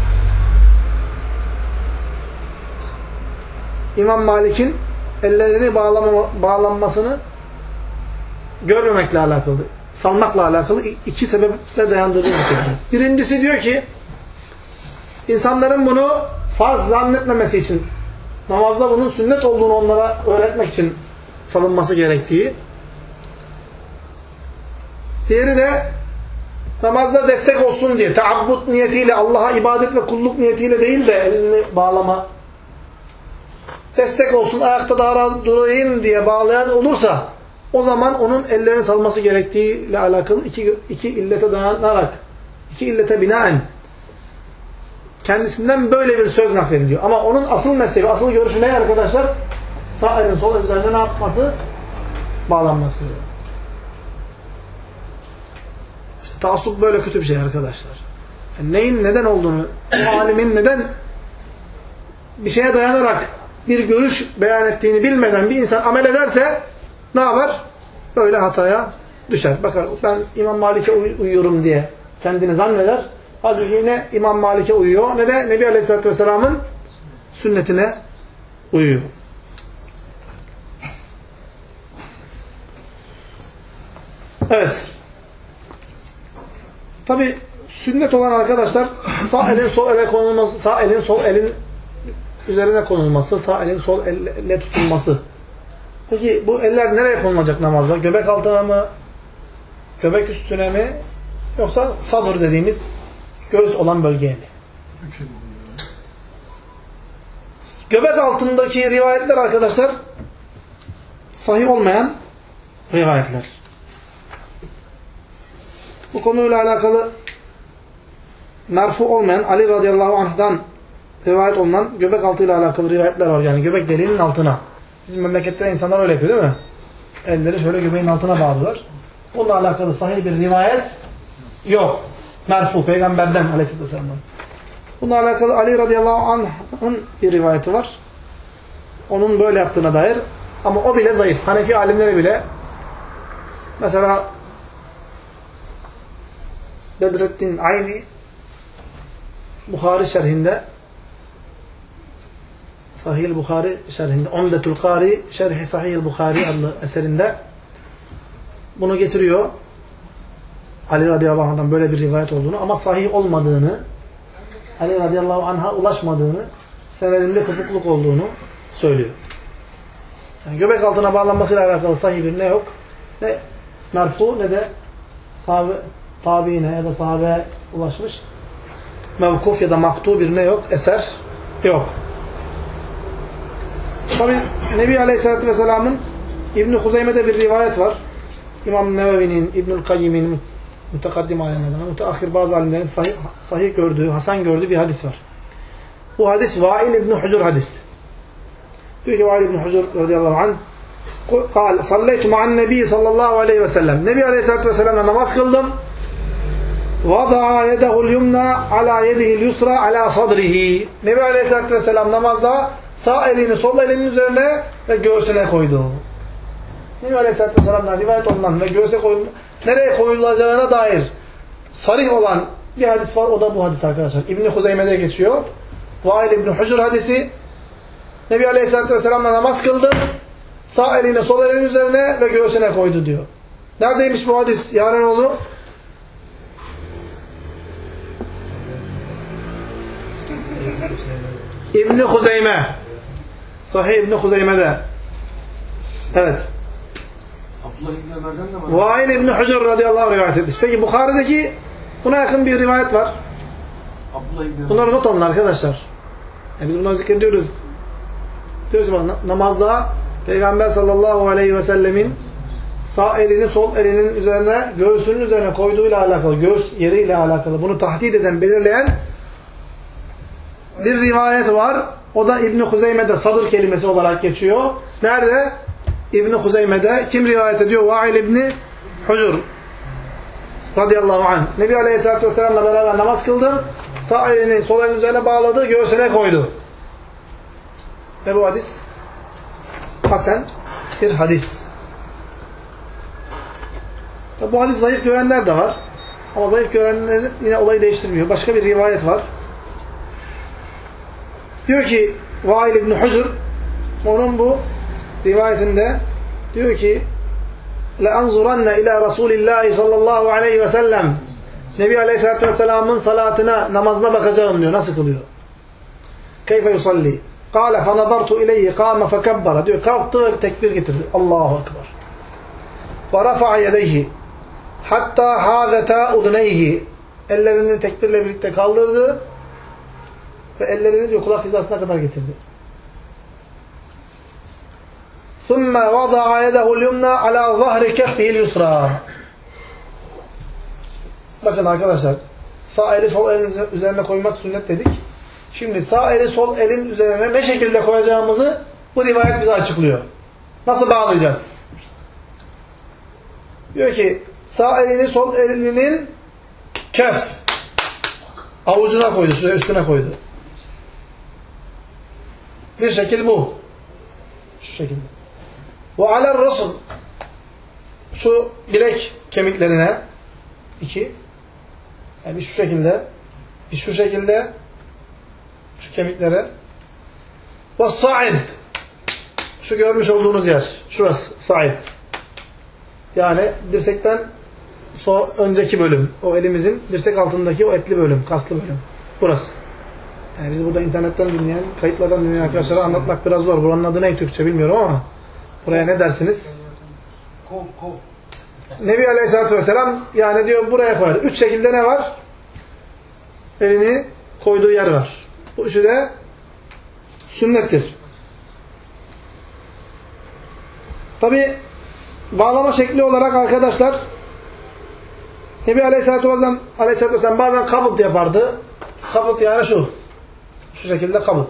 İmam Malik'in ellerini bağlanmasını görmemekle alakalı, salmakla alakalı iki sebeple dayandırılıyor. Birincisi diyor ki insanların bunu farz zannetmemesi için, namazda bunun sünnet olduğunu onlara öğretmek için salınması gerektiği. Diğeri de namazda destek olsun diye, taabbut niyetiyle, Allah'a ibadet ve kulluk niyetiyle değil de elini bağlama, destek olsun, ayakta daha durayım diye bağlayan olursa o zaman onun ellerini salması gerektiğiyle alakalı iki illete dayanarak, iki illete binaen kendisinden böyle bir söz naklediliyor. Ama onun asıl mezhebi, asıl görüşü ne arkadaşlar? Sağ elin sol elin üzerine ne yapması? Bağlanması. İşte taassup böyle kötü bir şey arkadaşlar. Yani neyin neden olduğunu, o alimin neden bir şeye dayanarak bir görüş beyan ettiğini bilmeden bir insan amel ederse ne yapar? Böyle hataya düşer. Bakar ben İmam Malik'e uyuyorum diye kendini zanneder. Halbuki ne İmam Malik'e uyuyor ne de Nebi Aleyhisselatü Vesselam'ın sünnetine uyuyor. Evet. Tabi sünnet olan arkadaşlar sağ elin sol ele konulması, sağ elin sol elin üzerine konulması, sağ elin sol elle tutulması. Peki bu eller nereye konulacak namazda? Göbek altına mı? Göbek üstüne mi? Yoksa sadr dediğimiz göğüs olan bölgeye mi? Göbek altındaki rivayetler arkadaşlar sahih olmayan rivayetler. Bu konuyla alakalı merfu olmayan Ali radıyallahu anh'dan rivayet olunan göbek altıyla alakalı rivayetler var. Yani göbek deliğinin altına. Bizim memlekette insanlar öyle yapıyor değil mi? Elleri şöyle göbeğin altına bağlılar. Bununla alakalı sahih bir rivayet yok. Merfu peygamberden aleyhisselatü vesselam'dan. Bununla alakalı Ali radıyallahu anh'ın bir rivayeti var. Onun böyle yaptığına dair. Ama o bile zayıf. Hanefi alimleri bile mesela Bedrettin Ayni Bukhari şerhinde Sahih-i Bukhari şerhinde Umdetül Kari Şerhi Sahih-i Bukhari adlı eserinde bunu getiriyor. Ali radıyallahu anh'dan böyle bir rivayet olduğunu ama sahih olmadığını, Ali radıyallahu anh'a ulaşmadığını, senedinde kopukluk olduğunu söylüyor. Yani göbek altına bağlanmasıyla alakalı sahih bir ne yok. Ne merfu ne de sahabe, tabiine ya da sahabeye ulaşmış mevkuf ya da maktu bir ne yok. Eser yok. Tabi Nebi Aleyhisselatü Vesselam'ın İbn-i Huzeyme'de bir rivayet var. İmam Nevevi'nin, İbnül Kayyim'in mütekaddim alimlerden, müteahhir bazı alimlerin sahih gördüğü, hasan gördüğü bir hadis var. Bu hadis Vail İbn Hucur hadis. Diyor ki Vail İbn Hucur radıyallahu anh قال صليت مع النبي sallallahu aleyhi ve sellem. Nebi Aleyhisselatü Vesselam'la namaz kıldım. وَضَعَ يَدَهُ الْيُمْنَى عَلَى يَدِهِ الْيُسْرَى عَلَى صَدْرِهِ. Nebi Aleyhisselatü Vesselam namazda sağ elini sol elinin üzerine ve göğsüne koydu. Nebi Aleyhisselatü Vesselam'dan rivayet olunan ve göğse nereye koyulacağına dair sarih olan bir hadis var. O da bu hadis arkadaşlar. İbn-i Huzeyme'de geçiyor. Vail İbn Hucur hadisi. Nebi Aleyhisselatü Vesselam'la namaz kıldı. Sağ elini sol elinin üzerine ve göğsüne koydu diyor. Neredeymiş bu hadis? Yarenoğlu? İbn-i Huzeyme. Sahih İbn-i Huzeyme'de. Evet. Vail İbn-i Hucur radıyallahu anh rivayet etmiş. Peki Bukhari'deki buna yakın bir rivayet var. Bunları not alın arkadaşlar. Yani biz bunları zikrediyoruz. Diyoruz bak namazda Peygamber sallallahu aleyhi ve sellemin sağ elini sol elinin üzerine, göğsünün üzerine koyduğuyla alakalı, göğüs yeriyle alakalı bunu tahdid eden, belirleyen bir rivayet var. O da İbn-i Huzeyme'de sadır kelimesi olarak geçiyor. Nerede? İbn-i Huzeyme'de. Kim rivayet ediyor? Vail İbn-i Hucur radıyallahu anh. Nebi Aleyhisselatü Vesselam'la beraber namaz kıldı. Sağ elini sol elinin üzerine bağladı, göğsüne koydu. Ve bu hadis hasen bir hadis. Bu hadis zayıf görenler de var. Ama zayıf görenlerin yine olayı değiştirmiyor. Başka bir rivayet var. Diyor ki Vail İbn Hucur onun bu rivayetinde diyor ki لَاَنْظُرَنَّ اِلَى رَسُولِ اللّٰهِ sallallahu aleyhi ve sellem Nebi Aleyhisselatü Vesselam'ın salatına, namazına bakacağım diyor. Nasıl kılıyor? كَيْفَ يُصَلِّي قَالَ فَنَظَرْتُ اِلَيْهِ قَامَ فَكَبَّرَ diyor. Kalktı ve tekbir getirdi. Allahu Ekber. وَرَفَعَ يَدَيْهِ حَتَّى هَذَتَا اُذْنَيْهِ ellerini tekbirle birlikte kaldırdı ve ellerini diyor kulak hizasına kadar getirdi. ثُمَّ وَضَعَ يَدَهُ الْيُمْنَى عَلَى ظَهْرِ كَفِّهِ الْيُسْرَى Bakın arkadaşlar, sağ eli sol elin üzerine koymak sünnet dedik. Şimdi sağ eli sol elin üzerine ne şekilde koyacağımızı bu rivayet bize açıklıyor. Nasıl bağlayacağız? Diyor ki sağ elini sol elinin kef avucuna koydu, şuraya üstüne koydu. Bir şekil bu. Şu şekilde. Ve aler rusul şu bilek kemiklerine iki yani bir şu şekilde bir şu şekilde şu kemiklere ve sa'id şu görmüş olduğunuz yer şurası sa'id yani dirsekten önceki bölüm o elimizin dirsek altındaki o etli bölüm kaslı bölüm burası. Yani bizi burada internetten dinleyen, kayıtlardan dinleyen arkadaşlara anlatmak biraz zor. Buranın adı ne Türkçe bilmiyorum ama buraya ne dersiniz? Kol. Nebi Aleyhisselatü Vesselam yani diyor buraya koyar. 3 şekilde ne var? Elini koyduğu yer var. Bu üçü de sünnettir. Tabi bağlama şekli olarak arkadaşlar Nebi Aleyhisselatü Vesselam bazen kabıt yapardı. Kabıt yani şu. Şu şekilde kabıt.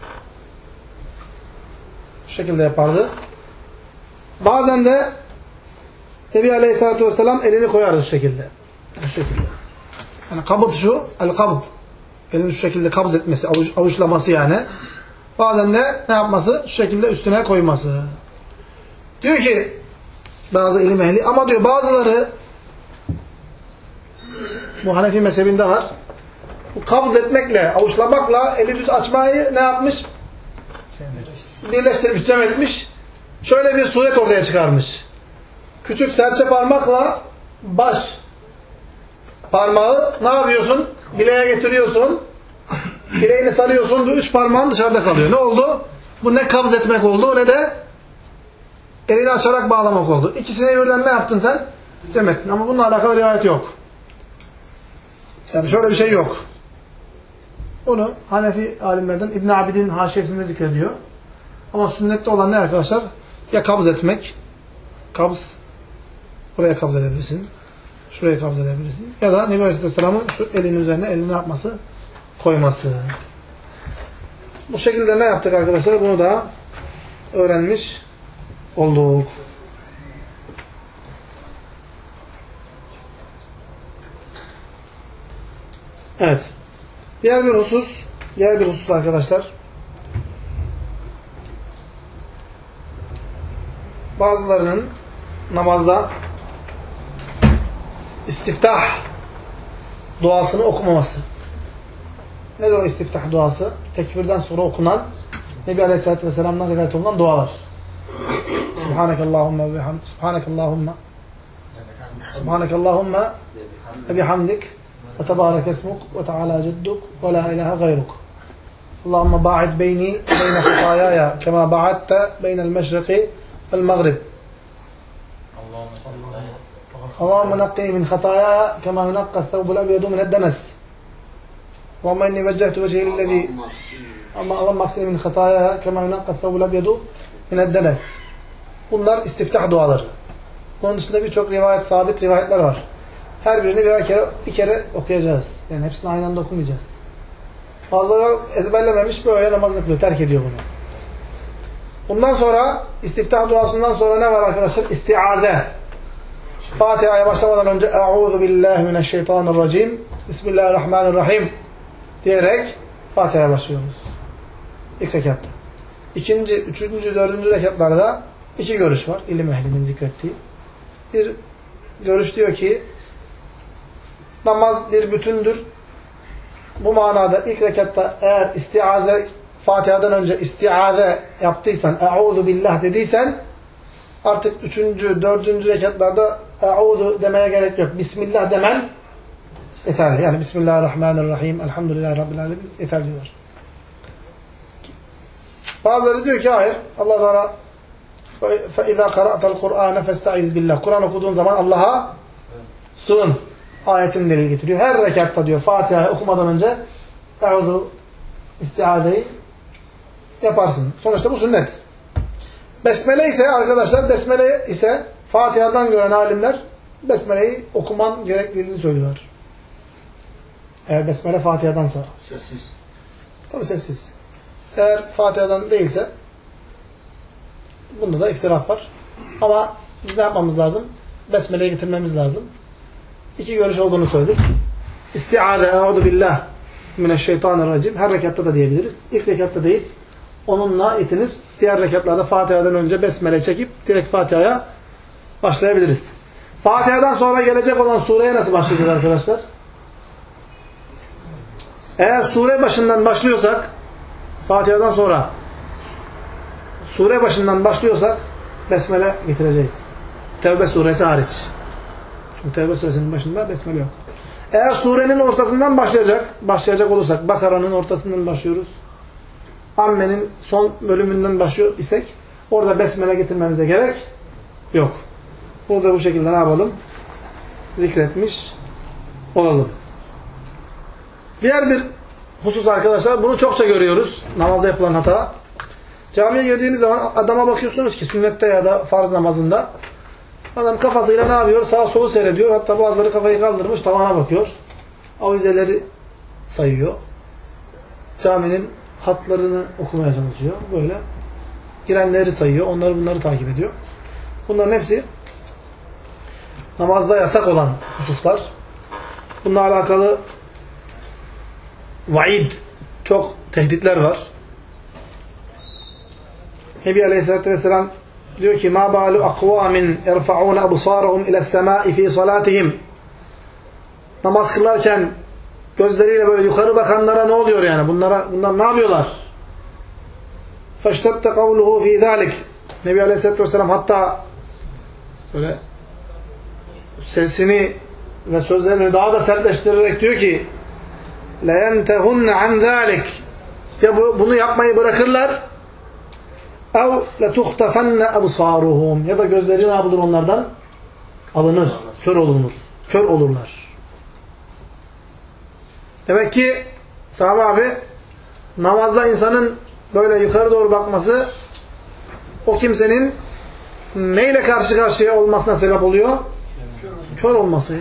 Şu şekilde yapardı. Bazen de Nebi Aleyhisselatü Vesselam elini koyardı şu şekilde. Şu şekilde. Yani kabıt şu. El-kabıt. Elini şu şekilde kabz etmesi, avuçlaması yani. Bazen de ne yapması? Şu şekilde üstüne koyması. Diyor ki bazı ilim ehli ama diyor bazıları bu Hanefi mezhebinde var. Bu kabz etmekle, avuçlamakla eli düz açmayı ne yapmış? Birleştirmiş, cem etmiş. Şöyle bir suret ortaya çıkarmış. Küçük serçe parmakla baş parmağı ne yapıyorsun? Bileğe getiriyorsun. Bileğini sarıyorsun. Bu 3 parmağın dışarıda kalıyor. Ne oldu? Bu ne kabz etmek oldu ne de elini açarak bağlamak oldu. İkisini birden ne yaptın sen? Cem ettin. Ama bununla alakalı rivayet yok. Yani şöyle bir şey yok. Onu Hanefi alimlerden İbn Abidin haşiyesinde zikrediyor. Ama sünnette olan ne arkadaşlar? Ya kabz etmek. Kabz. Buraya kabz edebilirsin. Şuraya kabz edebilirsin. Ya da Nebi Aleyhisselam'ın şu elinin üzerine elini yapması, koyması. Bu şekilde ne yaptık arkadaşlar? Bunu da öğrenmiş olduk. Evet. Diğer bir husus arkadaşlar. Bazılarının namazda istiftah duasını okumaması. Nedir o istiftah duası? Tekbirden sonra okunan Nebi Aleyhisselatü Vesselam'dan rivayet olunan dualar. Subhanakallahumma ve bihamdik. Subhanakallahumma ve bihamdik ve tebarek esmuk ve teala cedduk ve la ilahe gayruk. Allahümme ba'id beyni beyne hutayaya kema ba'adte beynel meşriki vel maghrib. Allahümme nakki min hatayaya kema yunakka thawbul ebyedu mineddenes. Allahümme inni veccehtu vecehi lillezi Allahümme aksini min hatayaya kema yunakka thawbul ebyedu mineddenes. Bunlar istiftah duaları. Bunun dışında birçok rivayet, sabit rivayetler var. Her birini bir kere okuyacağız. Yani hepsini aynı anda okumayacağız. Bazıları ezberlememiş böyle namazını kılıyor, terk ediyor bunu. Bundan sonra istiftah duasından sonra ne var arkadaşlar? İstiaze. Fatiha'ya başlamadan önce Eûzu billahi mineşşeytanirracim. Bismillahirrahmanirrahim diyerek Fatiha'ya başlıyoruz. İlk rekatta. İkinci, üçüncü, dördüncü rekatlarda iki görüş var. İlim ehlinin zikrettiği. Bir görüş diyor ki namaz bir bütündür. Bu manada ilk rekatta eğer istiaze Fatiha'dan önce istiaze yaptıysan, Eûzu billah dediysen artık üçüncü, dördüncü rekatlarda Eûzu demeye gerek yok. Bismillah demen yeterli. Yani Bismillahirrahmanirrahim, Elhamdülillahi Rabbil Alemin yeterli diyor. Bazıları diyor ki hayır. Allah Teala فَاِذَا قَرَأْتَ الْقُرْآنَ فَاسْتَعِذْ بِاللّٰهِ Kur'an okuduğun zaman Allah'a sığın. Ayetini delil getiriyor. Her rekatta diyor Fatiha'yı okumadan önce Eûzu istiazeyi yaparsın. Sonuçta bu sünnet. Besmele ise arkadaşlar, besmele ise Fatiha'dan gören alimler besmeleyi okuman gerekliliğini söylüyorlar. Eğer besmele Fatiha'dansa. Sessiz. Tabii sessiz. Eğer Fatiha'dan değilse bunda da ihtilaf var. Ama biz ne yapmamız lazım? Besmele'yi getirmemiz lazım. İki görüş olduğunu söyledik. İsti'ade, eûzu billah mineşşeytanirracim. Her rekatta da diyebiliriz. İlk rekatta değil. Onunla itinir. Diğer rekatlarda Fatiha'dan önce besmele çekip direkt Fatiha'ya başlayabiliriz. Fatiha'dan sonra gelecek olan sureye nasıl başlayacağız arkadaşlar? Eğer sure başından başlıyorsak Fatiha'dan sonra sure başından başlıyorsak besmele getireceğiz. Tevbe suresi hariç. Çünkü Tevbe suresinin başında besmele yok. Eğer surenin ortasından başlayacak olursak, Bakara'nın ortasından başlıyoruz. Amme'nin son bölümünden başlıyor isek orada besmele getirmemize gerek yok. Bunu da bu şekilde ne yapalım? Zikretmiş olalım. Diğer bir husus arkadaşlar, bunu çokça görüyoruz. Namazda yapılan hata. Camiye girdiğiniz zaman adama bakıyorsunuz ki sünnette ya da farz namazında adam kafasıyla ne yapıyor? Sağa solu seyrediyor. Hatta bazıları kafayı kaldırmış tavana bakıyor. Avizeleri sayıyor. Caminin hatlarını okumaya çalışıyor. Böyle girenleri sayıyor. Bunları takip ediyor. Bunların hepsi namazda yasak olan hususlar. Bununla alakalı vaid, çok tehditler var. Nebi Aleyhisselatü Vesselam diyor ki مَا بَالُ أَقْوَامٍ يَرْفَعُونَ أَبْصَارَهُمْ اِلَى السَّمَاءِ ف۪ي صَلَاتِهِمْ. Namaz kılarken gözleriyle böyle yukarı bakanlara ne oluyor yani? Bunlar ne yapıyorlar? فَاشْتَبْتَ قَوْلُهُ ف۪ي ذَٰلِكِ. Nebi Aleyhisselatü Vesselam hatta böyle sesini ve sözlerini daha da sertleştirerek diyor ki لَيَنْتَهُنَّ عَنْ ذَٰلِكِ. Ya bunu yapmayı bırakırlar اَوْ لَتُخْتَفَنَّ أَبْصَارُهُمْ. Ya da gözleri ne yapılır onlardan? Alınır. Kör olurlar. Demek ki sahabe abi namazda insanın böyle yukarı doğru bakması o kimsenin neyle karşı karşıya olmasına sebep oluyor? Kör olması.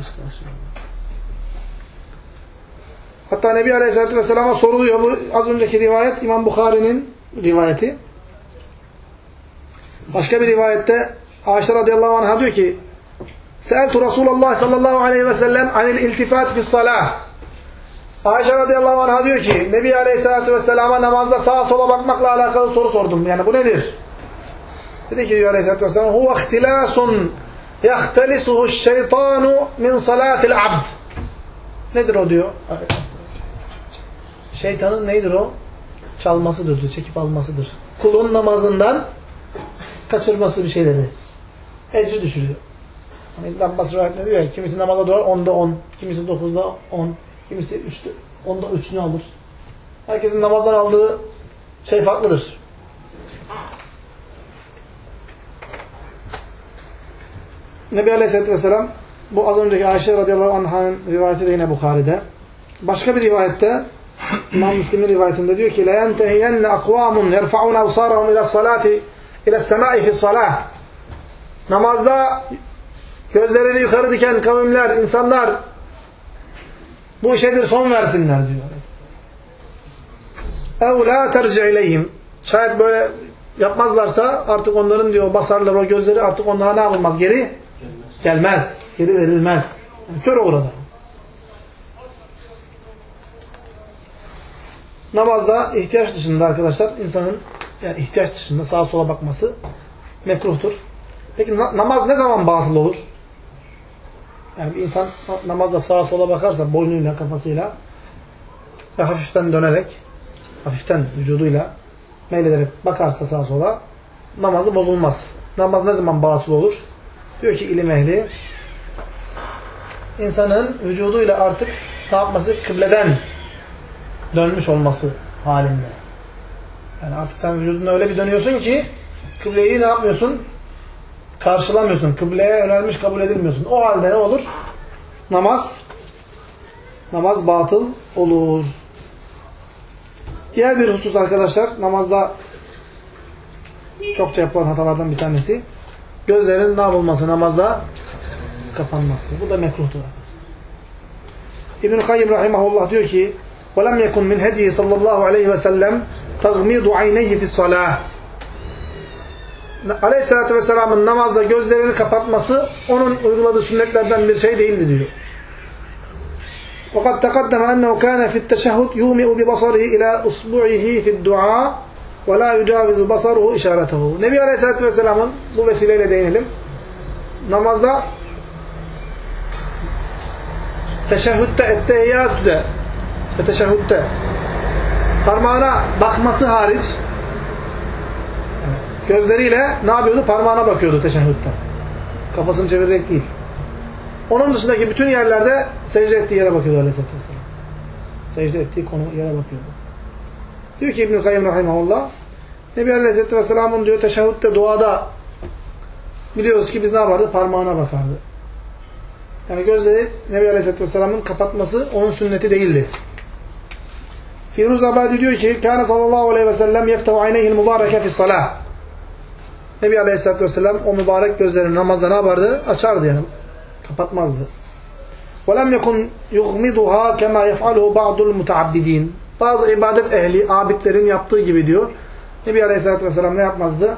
Hatta Nebi Aleyhisselatü Vesselam'a soruluyor. Bu az önceki rivayet İmam Bukhari'nin rivayeti. Başka bir rivayette Ayşe radıyallahu anh'a diyor ki Seeltu Resulullah sallallahu aleyhi ve sellem anil iltifat fis salah. Ayşe radıyallahu anh'a diyor ki Nebi Aleyhisselatü Vesselam'a namazda sağa sola bakmakla alakalı soru sordum. Yani bu nedir? Dedi ki diyor Aleyhisselatü Vesselam huve ihtilasun yahtelisuhu şeytanu min salatil abd. Nedir o diyor? Şeytanın neydir o? Çalmasıdır diyor, çekip almasıdır. Kulun namazından kaçırması bir şeyleri. Ecri düşürüyor. Hani İbn Abbas rivayetinde diyor ya, kimisi namaza durar 10'da 10, kimisi 9'da 10, kimisi 10'da 3'ünü alır. Herkesin namazdan aldığı şey farklıdır. Nebi Aleyhisselatü Vesselam, bu az önceki Ayşe radıyallahu anh'ın rivayeti de yine Bukhari'de. Başka bir rivayette, İmam Müslim'in rivayetinde diyor ki لَيَنْتَهِيَنَّ أَقْوَامٌ يَرْفَعُونَ أَبْصَارَهُمْ إِلَى الصَّلَاةِ إِلَى السَّمَاءِ فِي الصَّلَاةِ. Namazda gözlerini yukarı diken kavimler, insanlar bu işe bir son versinler diyor. اَوْ لَا تَرْجِعْ اِلَيْهِمْ. Şayet böyle yapmazlarsa artık onların diyor basarlar o gözleri artık onlara ne yapılmaz? Geri gelmez. Geri verilmez. Yani kör olur adam. Namazda ihtiyaç dışında arkadaşlar insanın yani ihtiyaç dışında sağa sola bakması mekruhtur. Peki namaz ne zaman batıl olur? Yani bir insan namazda sağa sola bakarsa boynuyla, kafasıyla ve hafiften dönerek, hafiften vücuduyla meylederek bakarsa sağa sola namazı bozulmaz. Namaz ne zaman batıl olur? Diyor ki ilim ehli insanın vücuduyla artık ne yapması? Kıbleden dönmüş olması halinde. Yani artık sen vücudunda öyle bir dönüyorsun ki kıbleyi ne yapmıyorsun? Karşılamıyorsun. Kıbleye yönelmiş kabul edilmiyorsun. O halde ne olur? Namaz batıl olur. Diğer bir husus arkadaşlar, namazda çokça yapılan hatalardan bir tanesi gözlerin ne yapılması? Namazda kapanması. Bu da mekruhtur. İbn-i Kayyim rahimahullah diyor ki وَلَمْ يَكُنْ مِنْ هَدِيهِ sallallahu aleyhi ve sellem تَغْمِيدُ عَيْنَيْهِ فِي الصَّلَاةِ. Aleyhisselatü Vesselam'ın namazda gözlerini kapatması onun uyguladığı sünnetlerden bir şey değildi diyor. وَقَدْ تَقَدَّمَ أَنَّهُ كَانَ فِي التَّشَهُدْ يُومِئُ بِبَصَرِهِ إِلَى أُصْبُعِهِ فِي الدُّعَاءِ وَلَا يُجَاوِزُ بَصَرُهُ إِشَارَتَهُ. Nebi Aleyhisselatü Vesselam'ın bu vesileyle değinelim. Namazda teşehhütte, ettehiyyatüde ve teşehhütte parmağına bakması hariç gözleriyle ne yapıyordu? Parmağına bakıyordu teşehhütte. Kafasını çevirerek değil. Onun dışındaki bütün yerlerde secde ettiği yere bakıyordu Aleyhisselatü Vesselam. Secde ettiği konu yere bakıyordu. Diyor ki İbn-i Kayyim rahimahullah Nebi Aleyhisselatü Vesselam'ın diyor teşehhütte duada biliyoruz ki biz ne yapardı? Parmağına bakardı. Yani gözleri Nebi Aleyhisselatü Vesselam'ın kapatması onun sünneti değildi. Firuz Abadi diyor ki Kâne sallallahu aleyhi ve sellem yeftehu ayneyhil mübareke fissalah. Nebi Aleyhisselatü Vesselam o mübarek gözlerini namazda ne yapardı? Açardı yani. Kapatmazdı. وَلَمْ يَكُنْ يُغْمِدُهَا كَمَا يَفْعَلُهُ بَعْضُ الْمُتَعَبِّد۪ينَ. Bazı ibadet ehli, abidlerin yaptığı gibi diyor. Nebi Aleyhisselatü Vesselam ne yapmazdı?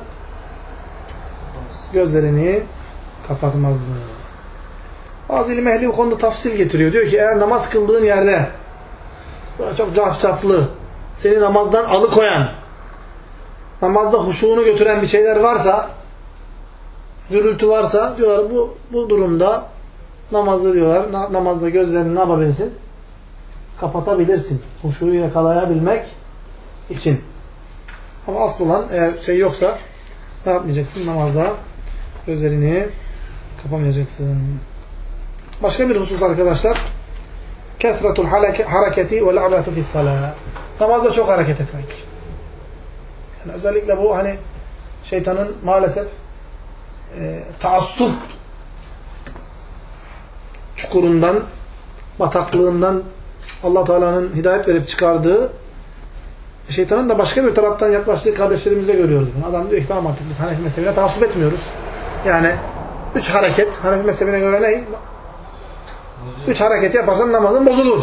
Gözlerini kapatmazdı. Bazı ilim ehli bu konuda tafsil getiriyor. Diyor ki eğer namaz kıldığın yerde böyle çok cafcaflı, seni namazdan alıkoyan, namazda huşuğunu götüren bir şeyler varsa, gürültü varsa diyorlar bu durumda namazda diyorlar, namazda gözlerini ne yapabilirsin? Kapatabilirsin. Huşuğu yakalayabilmek için. Ama asıl olan eğer şey yoksa ne yapmayacaksın? Namazda gözlerini kapamayacaksın. Başka bir husus arkadaşlar. Kethretul hareketi ve l'abethu fissalah. Namazda çok hareket etmek. Yani özellikle bu hani şeytanın maalesef taassup çukurundan, bataklığından Allah Teala'nın hidayet verip çıkardığı, şeytanın da başka bir taraftan yaklaştığı kardeşlerimize görüyoruz bunu. Adam diyor ki tamam artık biz Hanefi mezhebine taassup etmiyoruz. Yani 3 hareket, Hanefi mezhebine göre ne? 3 hareket yaparsan namazın bozulur.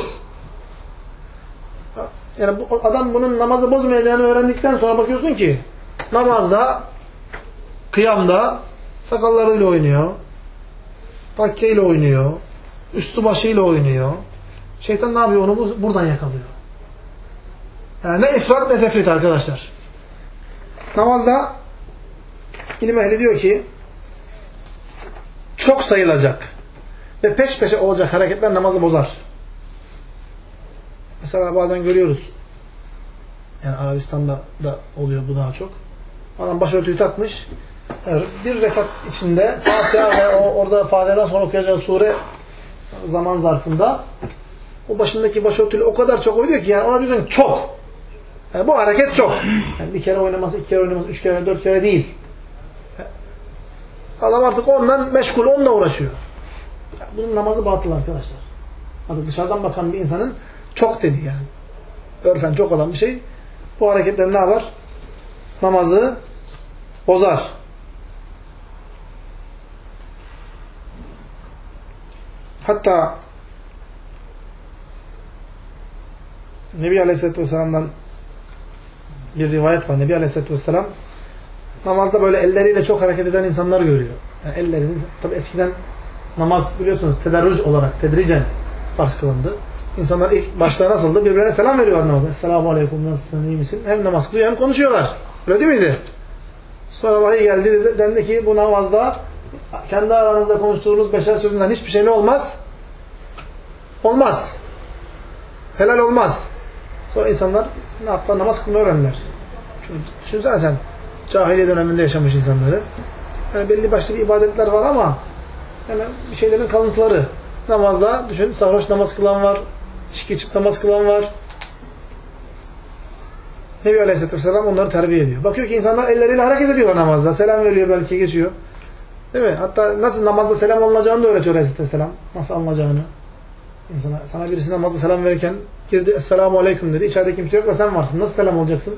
Yani adam bunun namazı bozmayacağını öğrendikten sonra bakıyorsun ki namazda, kıyamda sakallarıyla oynuyor, takkeyle oynuyor, üstü başıyla oynuyor. Şeytan ne yapıyor? Onu buradan yakalıyor. Yani ne ifrat ne tefrit arkadaşlar. Namazda ilim ehli diyor ki çok sayılacak ve peş peşe olacak hareketler namazı bozar. Mesela bazen görüyoruz. Yani Arabistan'da da oluyor bu daha çok. Adam başörtüyü takmış. Yani bir rekat içinde Fatiha ve orada Fatiha'dan sonra okuyacağı sure zaman zarfında o başındaki başörtülü o kadar çok oynuyor ki yani ona diyorsun çok. Yani bu hareket çok. Yani bir kere oynaması, 2 kere oynaması, 3 kere, 4 kere değil. Adam artık ondan meşgul, onunla uğraşıyor. Yani bunun namazı batıl arkadaşlar. Artık dışarıdan bakan bir insanın çok dediği yani. Örfen çok olan bir şey. Bu hareketler ne yapar? Namazı bozar. Hatta Nebi Aleyhisselatü Vesselam'dan bir rivayet var. Nebi Aleyhisselatü Vesselam namazda böyle elleriyle çok hareket eden insanlar görüyor. Yani ellerini, tabi eskiden namaz biliyorsunuz tedarruc olarak, tedricen farz kılındı. İnsanlar ilk başta nasıldı? Birbirine selam veriyorlar namazda. Esselamu Aleyküm, nasılsın, iyi misin? Hem namaz kılıyor hem konuşuyorlar. Öyle değil miydi? Sonra vahiy geldi, dendi ki bu namazda kendi aranızda konuştuğunuz beşer sözünden hiçbir şey ne olmaz? Olmaz. Helal olmaz. Sonra insanlar ne yaptılar? Namaz kılmayı öğrendiler. Çünkü düşünsene sen cahiliye döneminde yaşamış insanları. Yani belli başlı bir ibadetler var ama yani bir şeylerin kalıntıları. Namazda düşün, sarhoş namaz kılan var, içki içip namaz kılan var. Nebi Aleyhisselatü Vesselam onları terbiye ediyor. Bakıyor ki insanlar elleriyle hareket ediyorlar namazda. Selam veriyor, belki geçiyor. Değil mi? Hatta nasıl namazda selam alınacağını da öğretiyor Aleyhisselatü Vesselam. Nasıl alınacağını. Sana birisi namazda selam verirken girdi, Esselamu Aleyküm dedi. İçeride kimse yok ve sen varsın. Nasıl selam olacaksın?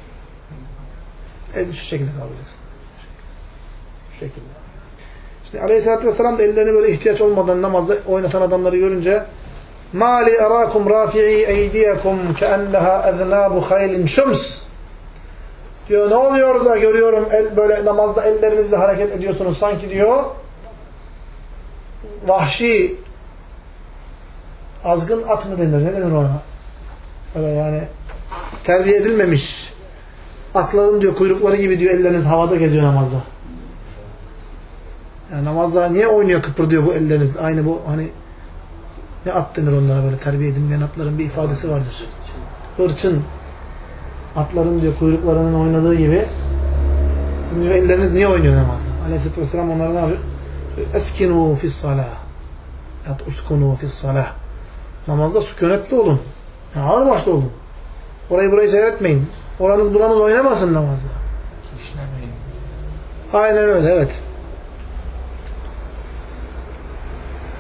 Şu şekilde kalacaksın. Şu şekilde. İşte Aleyhisselatü Vesselam da ellerini böyle ihtiyaç olmadan namazda oynatan adamları görünce مَا لِي أَرَاكُمْ رَافِعِي اَيْدِيَكُمْ كَأَنَّهَا اَذْنَابُ خَيْلٍ شُمْسٍ diyor, ne oluyor da görüyorum böyle namazda ellerinizle hareket ediyorsunuz sanki diyor vahşi azgın at mı denir? Ne denir ona? Öyle yani terbiye edilmemiş atların diyor kuyrukları gibi diyor elleriniz havada geziyor namazda. Yani namazda niye oynuyor, kıpırdıyor bu elleriniz? Aynı bu hani ne at denir onlara, böyle terbiye edilmeyen atların bir ifadesi vardır. Hırçın atların diyor kuyruklarının oynadığı gibi sizin diyor elleriniz niye oynuyor namazda? Aleyhisselatü Vesselam onlara ne yapıyor? Eskinu fissalah. Ya uskunu fissalah. Namazda sükunetli olun. Yani ağır başlı olun. Orayı burayı seyretmeyin. Oranız buranız oynamasın namazda. Aynen öyle, evet.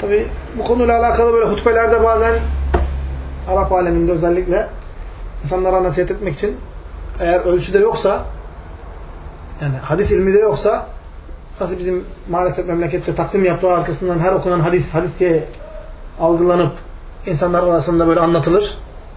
Tabi bu konuyla alakalı böyle hutbelerde bazen Arap aleminde özellikle insanlara nasihat etmek için eğer ölçüde yoksa, yani hadis ilmi de yoksa, nasıl bizim maalesef memlekette takvim yaprağı arkasından her okunan hadis diye algılanıp insanlar arasında böyle anlatılır.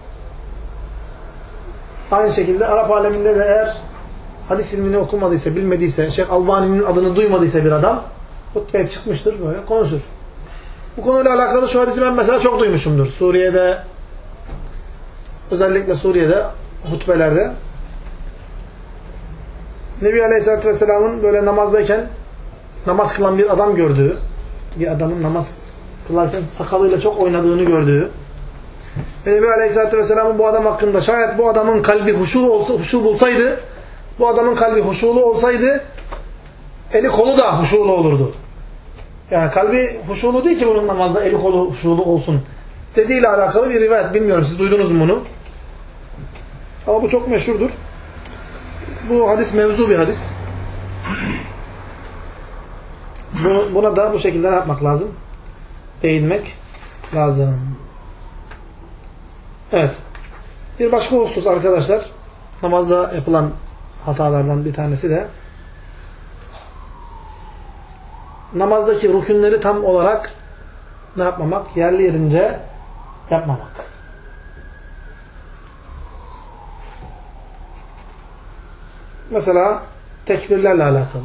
Aynı şekilde Arap aleminde de eğer hadis ilmini okumadıysa, bilmediyse, Şeyh Albani'nin adını duymadıysa bir adam hutbeye çıkmıştır, böyle konuşur. Bu konuyla alakalı şu hadisi ben mesela çok duymuşumdur. Suriye'de, özellikle Suriye'de hutbelerde Nebi Aleyhisselatü Vesselam'ın böyle namazdayken namaz kılan bir adam gördüğü, bir adamın namaz kılarken sakalıyla çok oynadığını gördüğü ve Nebi Aleyhisselatü Vesselam'ın bu adam hakkında şayet bu adamın kalbi huşu bulsaydı, bu adamın kalbi huşulu olsaydı eli kolu da huşulu olurdu. Yani kalbi huşulu değil ki bunun namazda eli kolu huşulu olsun dediğiyle alakalı bir rivayet. Bilmiyorum siz duydunuz mu bunu? Ama bu çok meşhurdur. Bu hadis mevzu bir hadis. Buna da bu şekilde ne yapmak lazım? Değinmek lazım. Evet. Bir başka husus arkadaşlar, namazda yapılan hatalardan bir tanesi de namazdaki rükünleri tam olarak ne yapmamak? Yerli yerince yapmamak. Mesela tekbirlerle alakalı.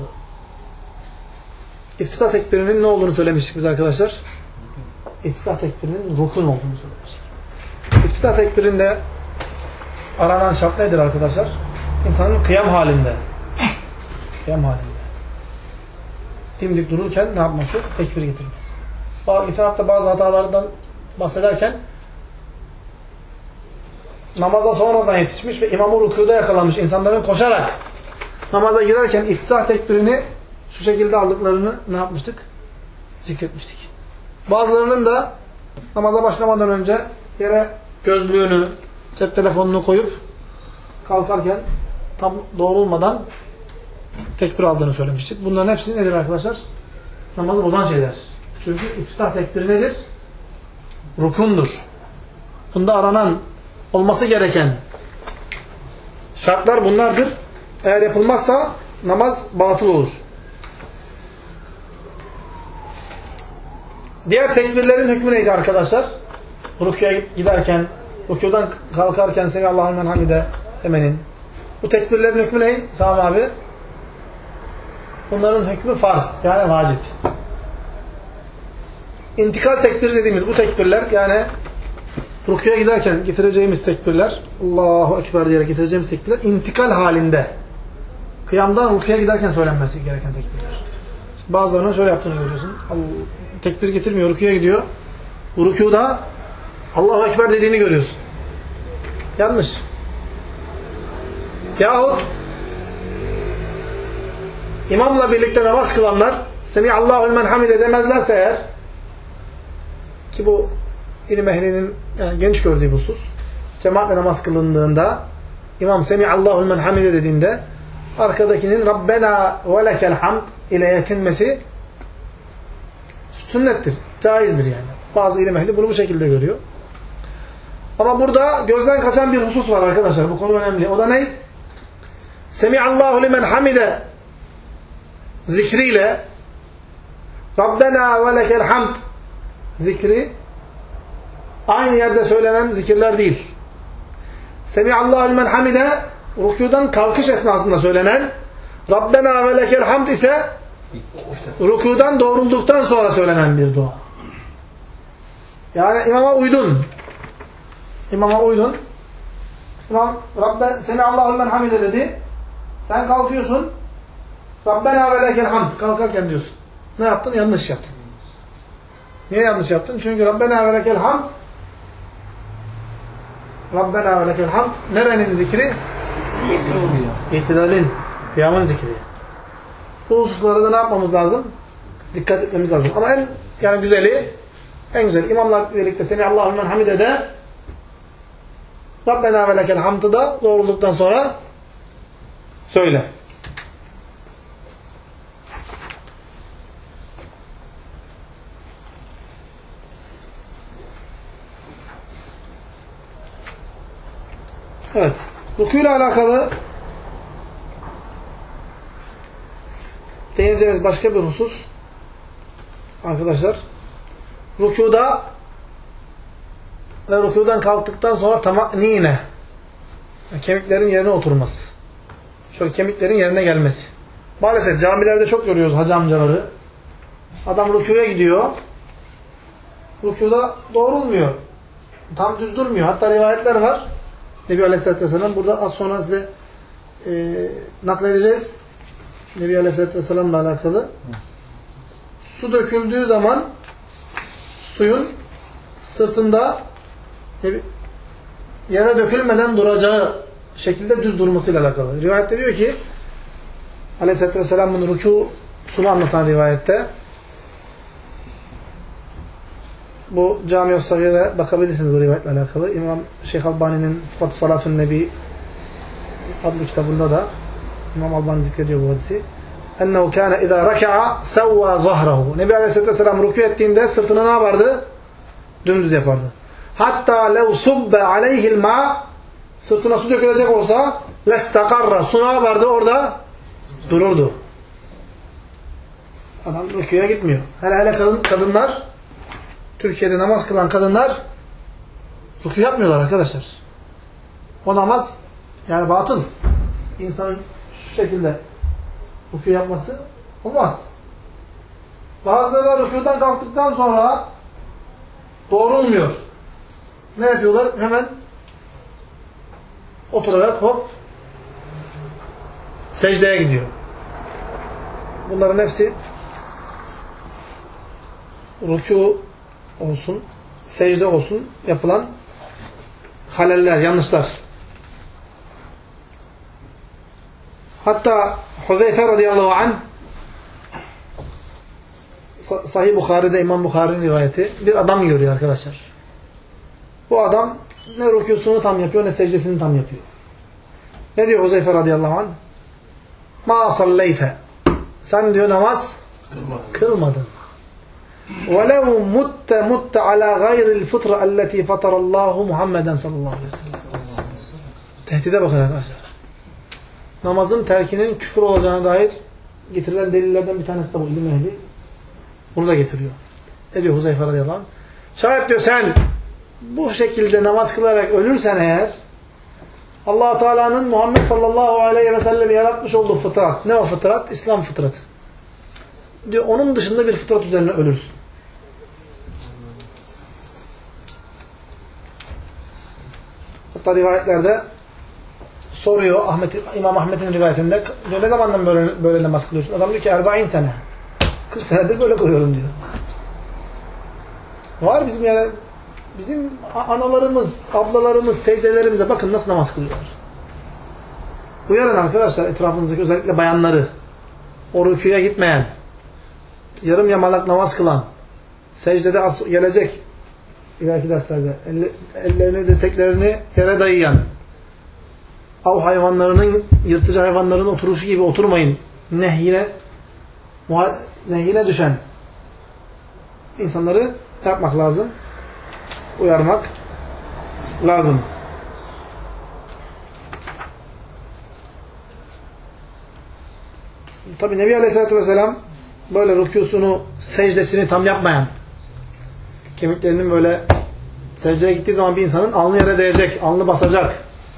İftitah tekbirinin ne olduğunu söylemiştik biz arkadaşlar. İftitah tekbirinin rukun olduğunu söylemiştik. İftitah tekbirinde aranan şart nedir arkadaşlar? İnsanın kıyam halinde. Kıyam halinde. Dimdik dururken ne yapması? Tekbir getirmesi. Geçen hafta bazı hatalardan bahsederken namaza sonradan yetişmiş ve imamı rükûda yakalamış insanların koşarak namaza girerken iftitah tekbirini şu şekilde aldıklarını ne yapmıştık? Zikretmiştik. Bazılarının da namaza başlamadan önce yere gözlüğünü, cep telefonunu koyup kalkarken tam doğrulmadan tekbir aldığını söylemiştik. Bunların hepsi nedir arkadaşlar? Namazı bozan şeyler. Çünkü iftitah tekbiri nedir? Rukundur. Bunda aranan, olması gereken şartlar bunlardır. Eğer yapılmazsa namaz batıl olur. Diğer tekbirlerin hükmü neydi arkadaşlar? Rükûya giderken, rükûdan kalkarken Semihallahü limen hamide demenin. Bu tekbirlerin hükmü ne? Sami abi. Bunların hükmü farz, yani vacip. İntikal tekbiri dediğimiz bu tekbirler, yani rükûya giderken getireceğimiz tekbirler, Allahu Ekber diyerek getireceğimiz tekbirler, intikal halinde, kıyamdan rükûya giderken söylenmesi gereken tekbirler. Bazılarının şöyle yaptığını görüyorsun. Tekbir getirmiyor, rükûya gidiyor. Rükûda Allahu Ekber dediğini görüyorsun. Yanlış. Yahut imamla birlikte namaz kılanlar Semihallahü limen hamide demezlerse eğer, ki bu ilim ehlinin yani geniş gördüğü bir husus, cemaatle namaz kılındığında imam Semihallahü limen hamide dediğinde arkadakinin Rabbena ve lekel hamd ile yetinmesi sünnettir, caizdir yani. Bazı ilim ehli bunu bu şekilde görüyor. Ama burada gözden kaçan bir husus var arkadaşlar. Bu konu önemli. O da ne? Semihallahü limen hamide zikriyle Rabbena ve lekel hamd zikri aynı yerde söylenen zikirler değil. Semihallahü limen hamide rükûdan kalkış esnasında söylenen, Rabbena ve lekel hamd ise rükûdan doğrulduktan sonra söylenen bir dua. Yani imama uydun. İmama uydun. İmam Semihallahü limen hamide dedi. Sen kalkıyorsun. Rabbena ve lekel hamd. Kalkarken diyorsun. Ne yaptın? Yanlış yaptın. Niye yanlış yaptın? Çünkü Rabbena ve lekel hamd, Rabbena ve lekel hamd nerenin zikri? İtidalin. Kıyamın zikri. Bu hususlara da ne yapmamız lazım? Dikkat etmemiz lazım. Ama en güzeli imamla birlikte Semihallahü limen hamide de Rabbena ve lekel hamd'ı da doğrulduktan sonra söyle. Evet. Rükûyla alakalı değineceğimiz başka bir husus arkadaşlar, rükûda ve rükûdan kalktıktan sonra tama'nîne, kemiklerin yerine oturması. Şöyle kemiklerin yerine gelmesi. Maalesef camilerde çok görüyoruz hacı amcaları. Adam rükûya gidiyor. Rükûda doğrulmuyor. Tam düz durmuyor. Hatta rivayetler var. Nebi Aleyhisselatü Vesselam burada az sonra size nakledeceğiz. Nebi Aleyhisselatü Vesselam'la alakalı. Su döküldüğü zaman suyun sırtında yere dökülmeden duracağı şekilde düz durmasıyla alakalı. Rivayette diyor ki Aleyhisselatü Vesselam'ın rükûsunu anlatan rivayette, bu Cami-i Sagir'e bakabilirsiniz bu rivayetle alakalı. İmam Şeyh Albani'nin Sıfat-ı Salatun Nebi adlı kitabında da İmam Albani zikrediyor bu hadisi. Ennehu kâne izâ raka'a sevvâ zahrahu. Nebi Aleyhisselatü Vesselam rükû ettiğinde sırtını ne yapardı? Dümdüz yapardı. Hatta lev subbe aleyhil ma, sırtına su dökülecek olsa lestakarra, su ne yapardı? Orada dururdu. Adam rükûya gitmiyor. Hele kadınlar, Türkiye'de namaz kılan kadınlar rükû yapmıyorlar arkadaşlar. O namaz yani batıl. İnsanın şu şekilde rükû yapması olmaz. Bazıları rükûdan kalktıktan sonra doğrulmuyor. Ne yapıyorlar? Hemen oturarak hop secdeye gidiyor. Bunların hepsi rükû olsun, secde olsun yapılan haleller, yanlışlar. Hatta Huzeyfe radıyallahu anh, Sahih Bukhari'de İmam Bukhari'nin rivayeti, bir adam görüyor arkadaşlar. Bu adam ne rükûsunu tam yapıyor ne secdesini tam yapıyor. Ne diyor Huzeyfe radıyallahu anh? Ma salleyte. Sen diyor namaz kılmadın. وَلَوْ مُتَّ عَلَى غَيْرِ الْفِطْرَ الَّتِي فَطَرَ اللّٰهُ مُحَمَّدًا sallallahu aleyhi ve sellem. Tehdide bakın arkadaşlar. Namazın terkinin küfür olacağına dair getirilen delillerden bir tanesi de bu, ilim ehli. Bunu da getiriyor. Ne diyor Huzeyfe radıyallahu anh? Şayet diyor sen bu şekilde namaz kılarak ölürsen eğer, Allah-u Teala'nın Muhammed sallallahu aleyhi ve sellem'i yaratmış olduğu fıtrat. Ne o fıtrat? İslam fıtratı. Diyor onun dışında bir fıtrat üzerine ölürsün. Hatta rivayetlerde soruyor İmam Ahmet'in rivayetinde, diyor ne zamandan böyle namaz kılıyorsun? Adam diyor ki 40 sene. 40 senedir böyle kılıyorum diyor. Var bizim yani bizim analarımız, ablalarımız, teyzelerimize bakın nasıl namaz kılıyorlar. Uyarın arkadaşlar etrafınızdaki özellikle bayanları, o rükûya gitmeyen, yarım yamalak namaz kılan, secdede gelecek ileriki derslerde ellerini, dirseklerini yere dayayan, av hayvanlarının, yırtıcı hayvanların oturuşu gibi oturmayın nehyine düşen insanları yapmak lazım. Uyarmak lazım. Tabi Nebi Aleyhisselatü Vesselam böyle rükûsunu, secdesini tam yapmayan, kemiklerinin böyle secdeye gittiği zaman bir insanın alnı yere değecek, alnı basacak.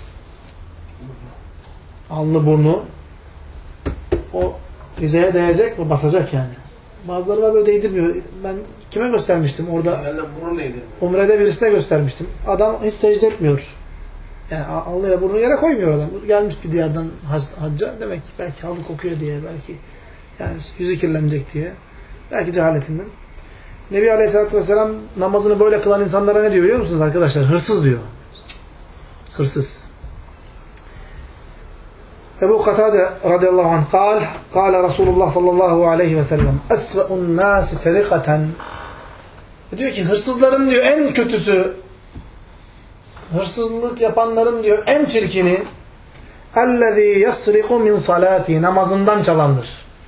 Alnı, burnu o yüzeye değecek ve basacak yani. Bazıları var böyle değdirmiyor. Ben kime göstermiştim orada? Umre'de birisine göstermiştim. Adam hiç secde etmiyor. Yani alnıyla burnunu yere koymuyor adam. Gelmiş bir diyardan hacca. Demek ki belki halı kokuyor diye, belki yani yüzü kirlenecek diye. Belki cehaletinden. Nebi Aleyhisselatü Vesselam namazını böyle kılan insanlara ne diyor biliyor musunuz arkadaşlar? Hırsız diyor. Hırsız. Ebu Katade radıyallahu anh kâle Resulullah sallallahu aleyhi ve sellem esve'un nâsi serikaten, diyor ki hırsızların diyor en kötüsü, hırsızlık yapanların diyor en çirkini ellezî yasriku min salâti, namazından çalandır.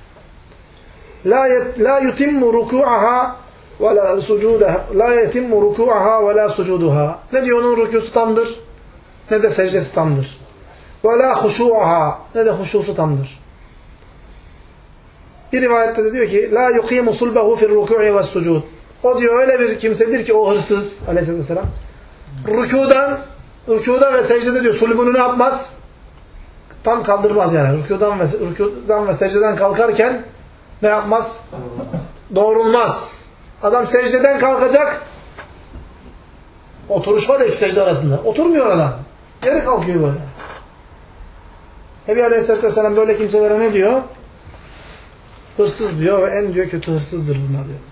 La yutimmu rukû'aha ve la sucudaha, la yutimmu rukû'aha ve la sucuduha. Ne diyor onun rükûsu tamdır, ne de secdesi tamdır. Ve la huşu'aha, ne de huşusu tamdır. Bir rivayette de diyor ki la yuqimu sulbehu fi'r ruku'i ve's sucud. O diyor öyle bir kimsedir ki o hırsız aleyhisselatü vesselam rükuda ve secdede diyor sulbunu ne yapmaz? Tam kaldırmaz yani. Rükudan ve secdeden kalkarken ne yapmaz? Doğrulmaz. Adam secdeden kalkacak. Oturuş var ya iki secde arasında. Oturmuyor adam. Geri kalkıyor böyle. Nebi Aleyhisselatü Vesselam böyle kimselere ne diyor? Hırsız diyor ve en diyor kötü hırsızdır bunlar diyor.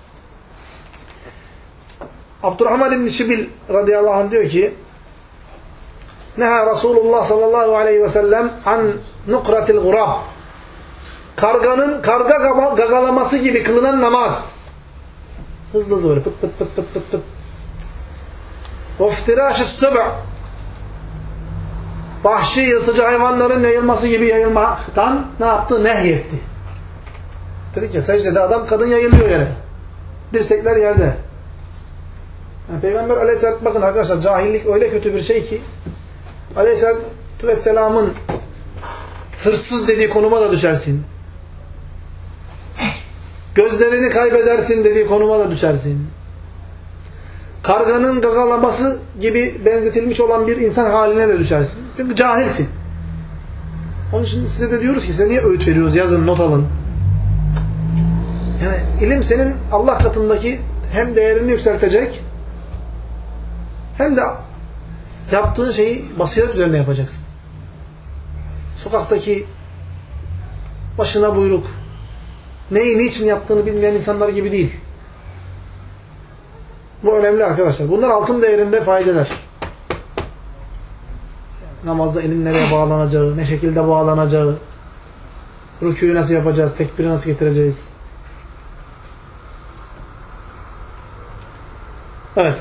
Abdurrahman İbn-i Şibil radıyallahu anh diyor ki Neha Resulullah sallallahu aleyhi ve sellem an nukratil gurab. Karganın karga gagalaması gibi kılınan namaz. Hızlı hızlı böyle pıt pıt pıt pıt pıt pıt. Veftiraşis sub'a. Vahşi yırtıcı hayvanların yayılması gibi yayılmaktan ne yaptı? Nehyetti. Dedik ya secdede adam kadın yayılıyor yere. Dirsekler yerde. Yani Peygamber aleyhisselatü bakın arkadaşlar cahillik öyle kötü bir şey ki aleyhisselatü vesselamın hırsız dediği konuma da düşersin. Gözlerini kaybedersin dediği konuma da düşersin. Karganın gagalaması gibi benzetilmiş olan bir insan haline de düşersin. Çünkü cahilsin. Onun için size de diyoruz ki size niye öğüt veriyoruz? Yazın, not alın. Yani ilim senin Allah katındaki hem değerini yükseltecek hem de yaptığın şeyi basiret üzerine yapacaksın. Sokaktaki başına buyruk, neyi niçin yaptığını bilmeyen insanlar gibi değil. Bu önemli arkadaşlar. Bunlar altın değerinde faydeler. Namazda elin nereye bağlanacağı, ne şekilde bağlanacağı, rükûyu nasıl yapacağız, tekbiri nasıl getireceğiz. Evet.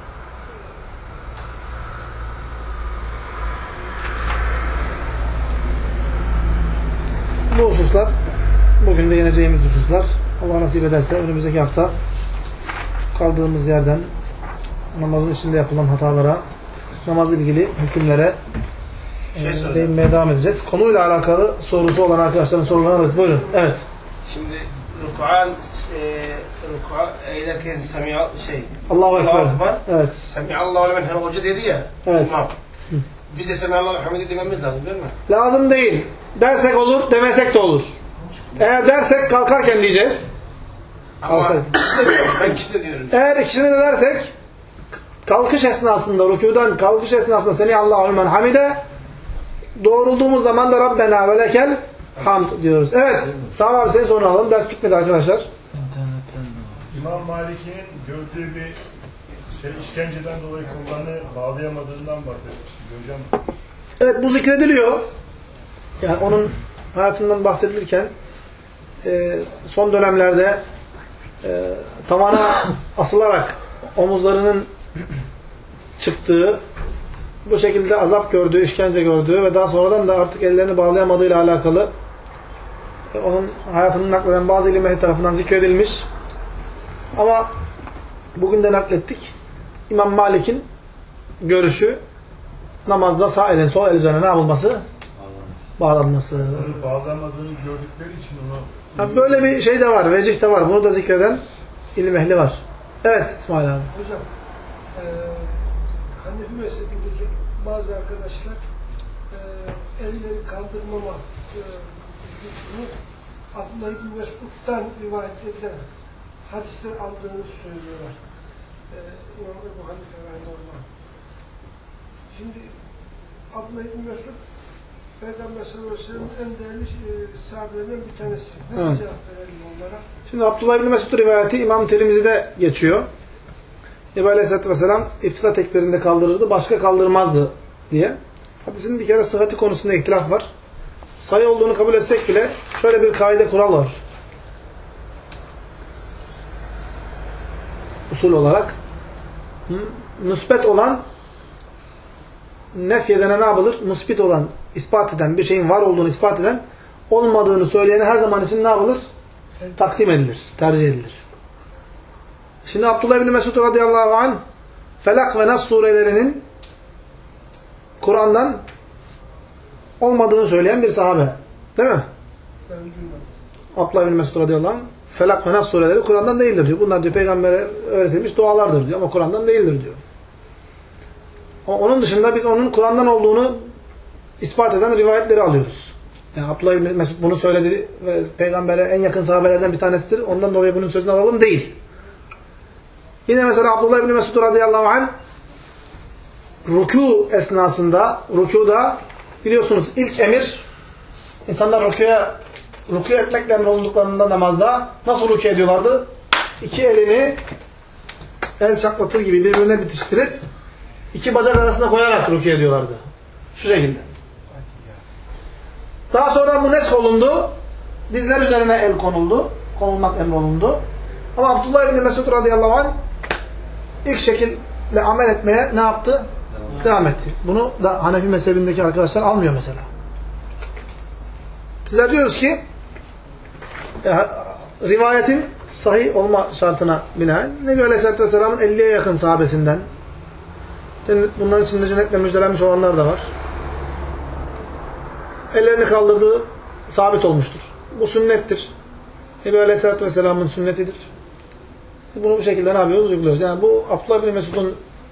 Bu hususlar, bugün de yeneceğimiz hususlar. Allah nasip ederse önümüzdeki hafta kaldığımız yerden namazın içinde yapılan hatalara, namazla ilgili hükümlere değinmeye devam edeceğiz. Konuyla alakalı sorusu olan arkadaşların sorularını alırız. Buyurun. Evet. Şimdi rükûa eğilerken Allahu Ekber. Evet. Semiallahu limen hamide hoca dedi ya. Evet. İmam. Biz de Semiallahu limen hamide dememiz lazım değil mi? Lazım değil. Dersek olur, demesek de olur. Eğer dersek kalkarken diyeceğiz. Ama ben ikisini de diyorum. Eğer ikisini de dersek kalkış esnasında, rükûdan kalkış esnasında Semiallahu limen hamide doğrulduğumuz zaman da Rabbena ve lekel hamd diyoruz. Evet. Sami abi senin sorunu alalım. Ders bitmedi arkadaşlar. İmam Malik'in gördüğü bir işkenceden dolayı kollarını bağlayamadığından bahsetmişti hocam. Evet bu zikrediliyor. Yani onun hayatından bahsedilirken son dönemlerde tavana asılarak omuzlarının çıktığı, bu şekilde azap gördüğü, işkence gördüğü ve daha sonradan da artık ellerini bağlayamadığıyla alakalı onun hayatını nakleden bazı ilim ehli tarafından zikredilmiş. Ama bugün de naklettik. İmam Malik'in görüşü namazda sağ elin sol el üzerine ne yapılması? Bağlanması. Onu bağlamadığını gördükleri için onu... Böyle bir şey de var, vecih de var. Bunu da zikreden ilim ehli var. Evet İsmail abi. Hocam, Hanefi mezhebindeki bazı arkadaşlar elleri kaldırmama hususunu Abdullah İbni Mesud'dan rivayet edilen hadisler aldığını söylüyorlar. İmam Ebu Hanife rahimahullah. Şimdi Abdullah İbni Mesud Peygamber sallallahu aleyhi ve sellem'in en değerli sahabelerinden bir tanesi. Nasıl cevap verelim onlara? Şimdi Abdullah İbni Mesud rivayeti İmam Tirmizi'de geçiyor. Nebi Aleyhisselatü Vesselam iftira tekbirinde kaldırırdı, başka kaldırmazdı diye. Hadisin bir kere sıhhati konusunda ihtilaf var. Sahih olduğunu kabul etsek bile şöyle bir kaide kural var. Usul olarak müsbet olan nefyedene ne yapılır? Müsbit olan, ispat eden, bir şeyin var olduğunu ispat eden, olmadığını söyleyene her zaman için ne yapılır? Takdim edilir, tercih edilir. Şimdi Abdullah İbni Mesud radıyallahu anh Felak ve Nas surelerinin Kur'an'dan olmadığını söyleyen bir sahabe. Değil mi? Ben bilmem. Abdullah bin Mesud radıyallahu anh, Felak ve Nas sureleri Kur'an'dan değildir diyor. Bunlar diyor Peygamber'e öğretilmiş dualardır diyor ama Kur'an'dan değildir diyor. Ama onun dışında biz onun Kur'an'dan olduğunu ispat eden rivayetleri alıyoruz. Yani Abdullah bin Mesud bunu söyledi ve Peygamber'e en yakın sahabelerden bir tanesidir. Ondan dolayı bunun sözünü alalım değil. Yine mesela Abdullah bin Mesud radıyallahu anh rükû esnasında, rükûda biliyorsunuz ilk emir insanlar rükû etmekle emrolunduklarında namazda nasıl rükû ediyorlardı? İki elini el çaplatır gibi birbirine bitiştirip iki bacak arasına koyarak rükû ediyorlardı. Şu şekilde. Daha sonra bu nesk olundu. Dizler üzerine el konuldu. Konulmak emrolundu. Ama Abdullah bin Mesud radıyallahu anh ilk şekilde amel etmeye ne yaptı? Devam etti. Bunu da Hanefi mezhebindeki arkadaşlar almıyor mesela. Bizler diyoruz ki rivayetin sahih olma şartına binaen Nebi Aleyhisselatü Vesselam'ın 50'ye yakın sahabesinden bunların içinde cennetle müjdelenmiş olanlar da var. Ellerini kaldırdığı sabit olmuştur. Bu sünnettir. Nebi Aleyhisselatü Vesselam'ın sünnetidir. Bunu bu şekilde ne yapıyoruz? Uyguluyoruz. Yani bu Abdullah bin Mesud'un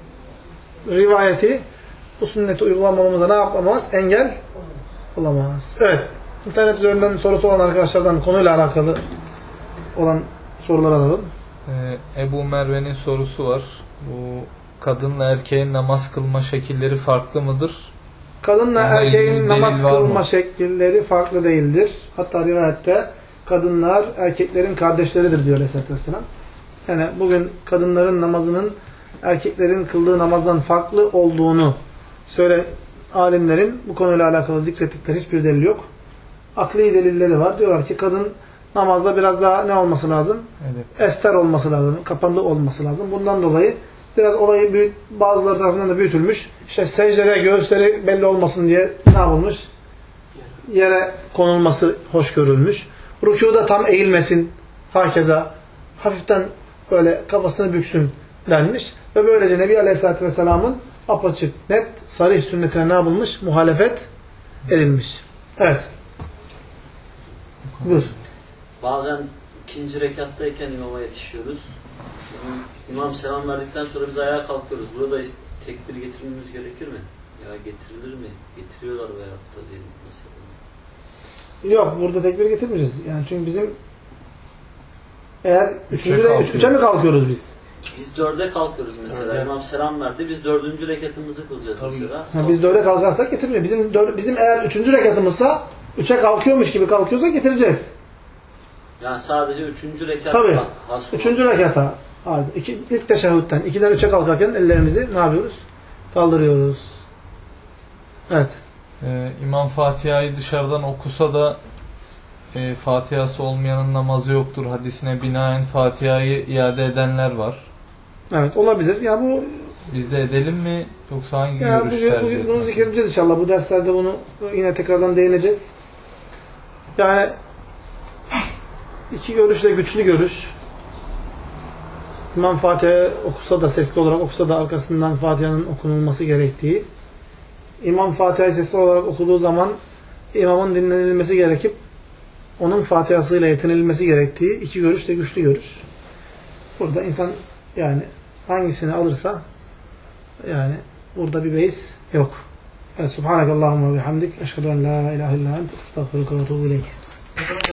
rivayeti bu sünneti uygulamamıza ne yapamaz? Engel olamaz. Evet. İnternet üzerinden sorusu olan arkadaşlardan konuyla alakalı olan soruları alalım. Ebu Merve'nin sorusu var. Bu kadınla erkeğin namaz kılma şekilleri farklı mıdır? Kadınla erkeğin namaz kılma mı? şekilleri farklı değildir. Hatta rivayette kadınlar erkeklerin kardeşleridir diyor Aleyhisselatü Vesselam. Yani bugün kadınların namazının erkeklerin kıldığı namazdan farklı olduğunu söyle alimlerin bu konuyla alakalı zikrettikleri hiçbir delil yok. Akli delilleri var. Diyorlar ki kadın namazda biraz daha ne olması lazım? Evet. Ester olması lazım. Kapalı olması lazım. Bundan dolayı biraz olayı bazıları tarafından da büyütülmüş. İşte secdede göğüsleri belli olmasın diye ne yapılmış? Yere konulması hoş görülmüş. Rükûda tam eğilmesin. Hakeza hafiften böyle kafasını büksün denmiş. Ve böylece Nebi Aleyhisselatü Vesselam'ın apaçık, net, sarih sünnetine ne yapılmış? Muhalefet edilmiş. Evet. Buyur. Bazen ikinci rekattayken imama yetişiyoruz. İmam selam verdikten sonra biz ayağa kalkıyoruz. Burada tekbir getirmemiz gerekir mi? Ya getirilir mi? Getiriyorlar veyahut da diyelim mesela. Yok, burada tekbir getirmeyeceğiz. Yani çünkü bizim eğer üçe mi kalkıyoruz biz? Biz 4'e kalkıyoruz mesela. İmam selam verdi. Biz 4. rekatımızı kılacağız mesela. Biz 4'e kalkarsak getirmeyeceğiz. Bizim eğer 3. rekatımızsa 3'e kalkıyormuş gibi kalkıyorsa getireceğiz. Yani sadece 3. rekat. Tabii. 3. rekata. Abi, ilk teşehhütten 2'den 3'e kalkarken ellerimizi ne yapıyoruz? Kaldırıyoruz. Evet. İmam Fatiha'yı dışarıdan okusa da Fatiha'sı olmayanın namazı yoktur hadisine binaen Fatiha'yı iade edenler var. Evet, olabilir. Ya bu biz de edelim mi yoksa hangi görüş tercih edelim? Bunu zikredeceğiz inşallah. Bu derslerde bunu yine tekrardan değineceğiz. Yani iki görüş de güçlü görüş. İmam Fatiha okusa da sesli olarak okusa da arkasından Fatiha'nın okunulması gerektiği. İmam Fatiha'yı sesli olarak okuduğu zaman imamın dinlenilmesi gerekip onun Fatiha'sıyla yetinilmesi gerektiği iki görüş de güçlü görüş. Burada insan yani hangisini alırsa yani burada bir beis yok. Evet, Subhanakallahumma ve bihamdik. Eşhedü en la ilahe illa ente estağfiruke ve etûbü ileyk.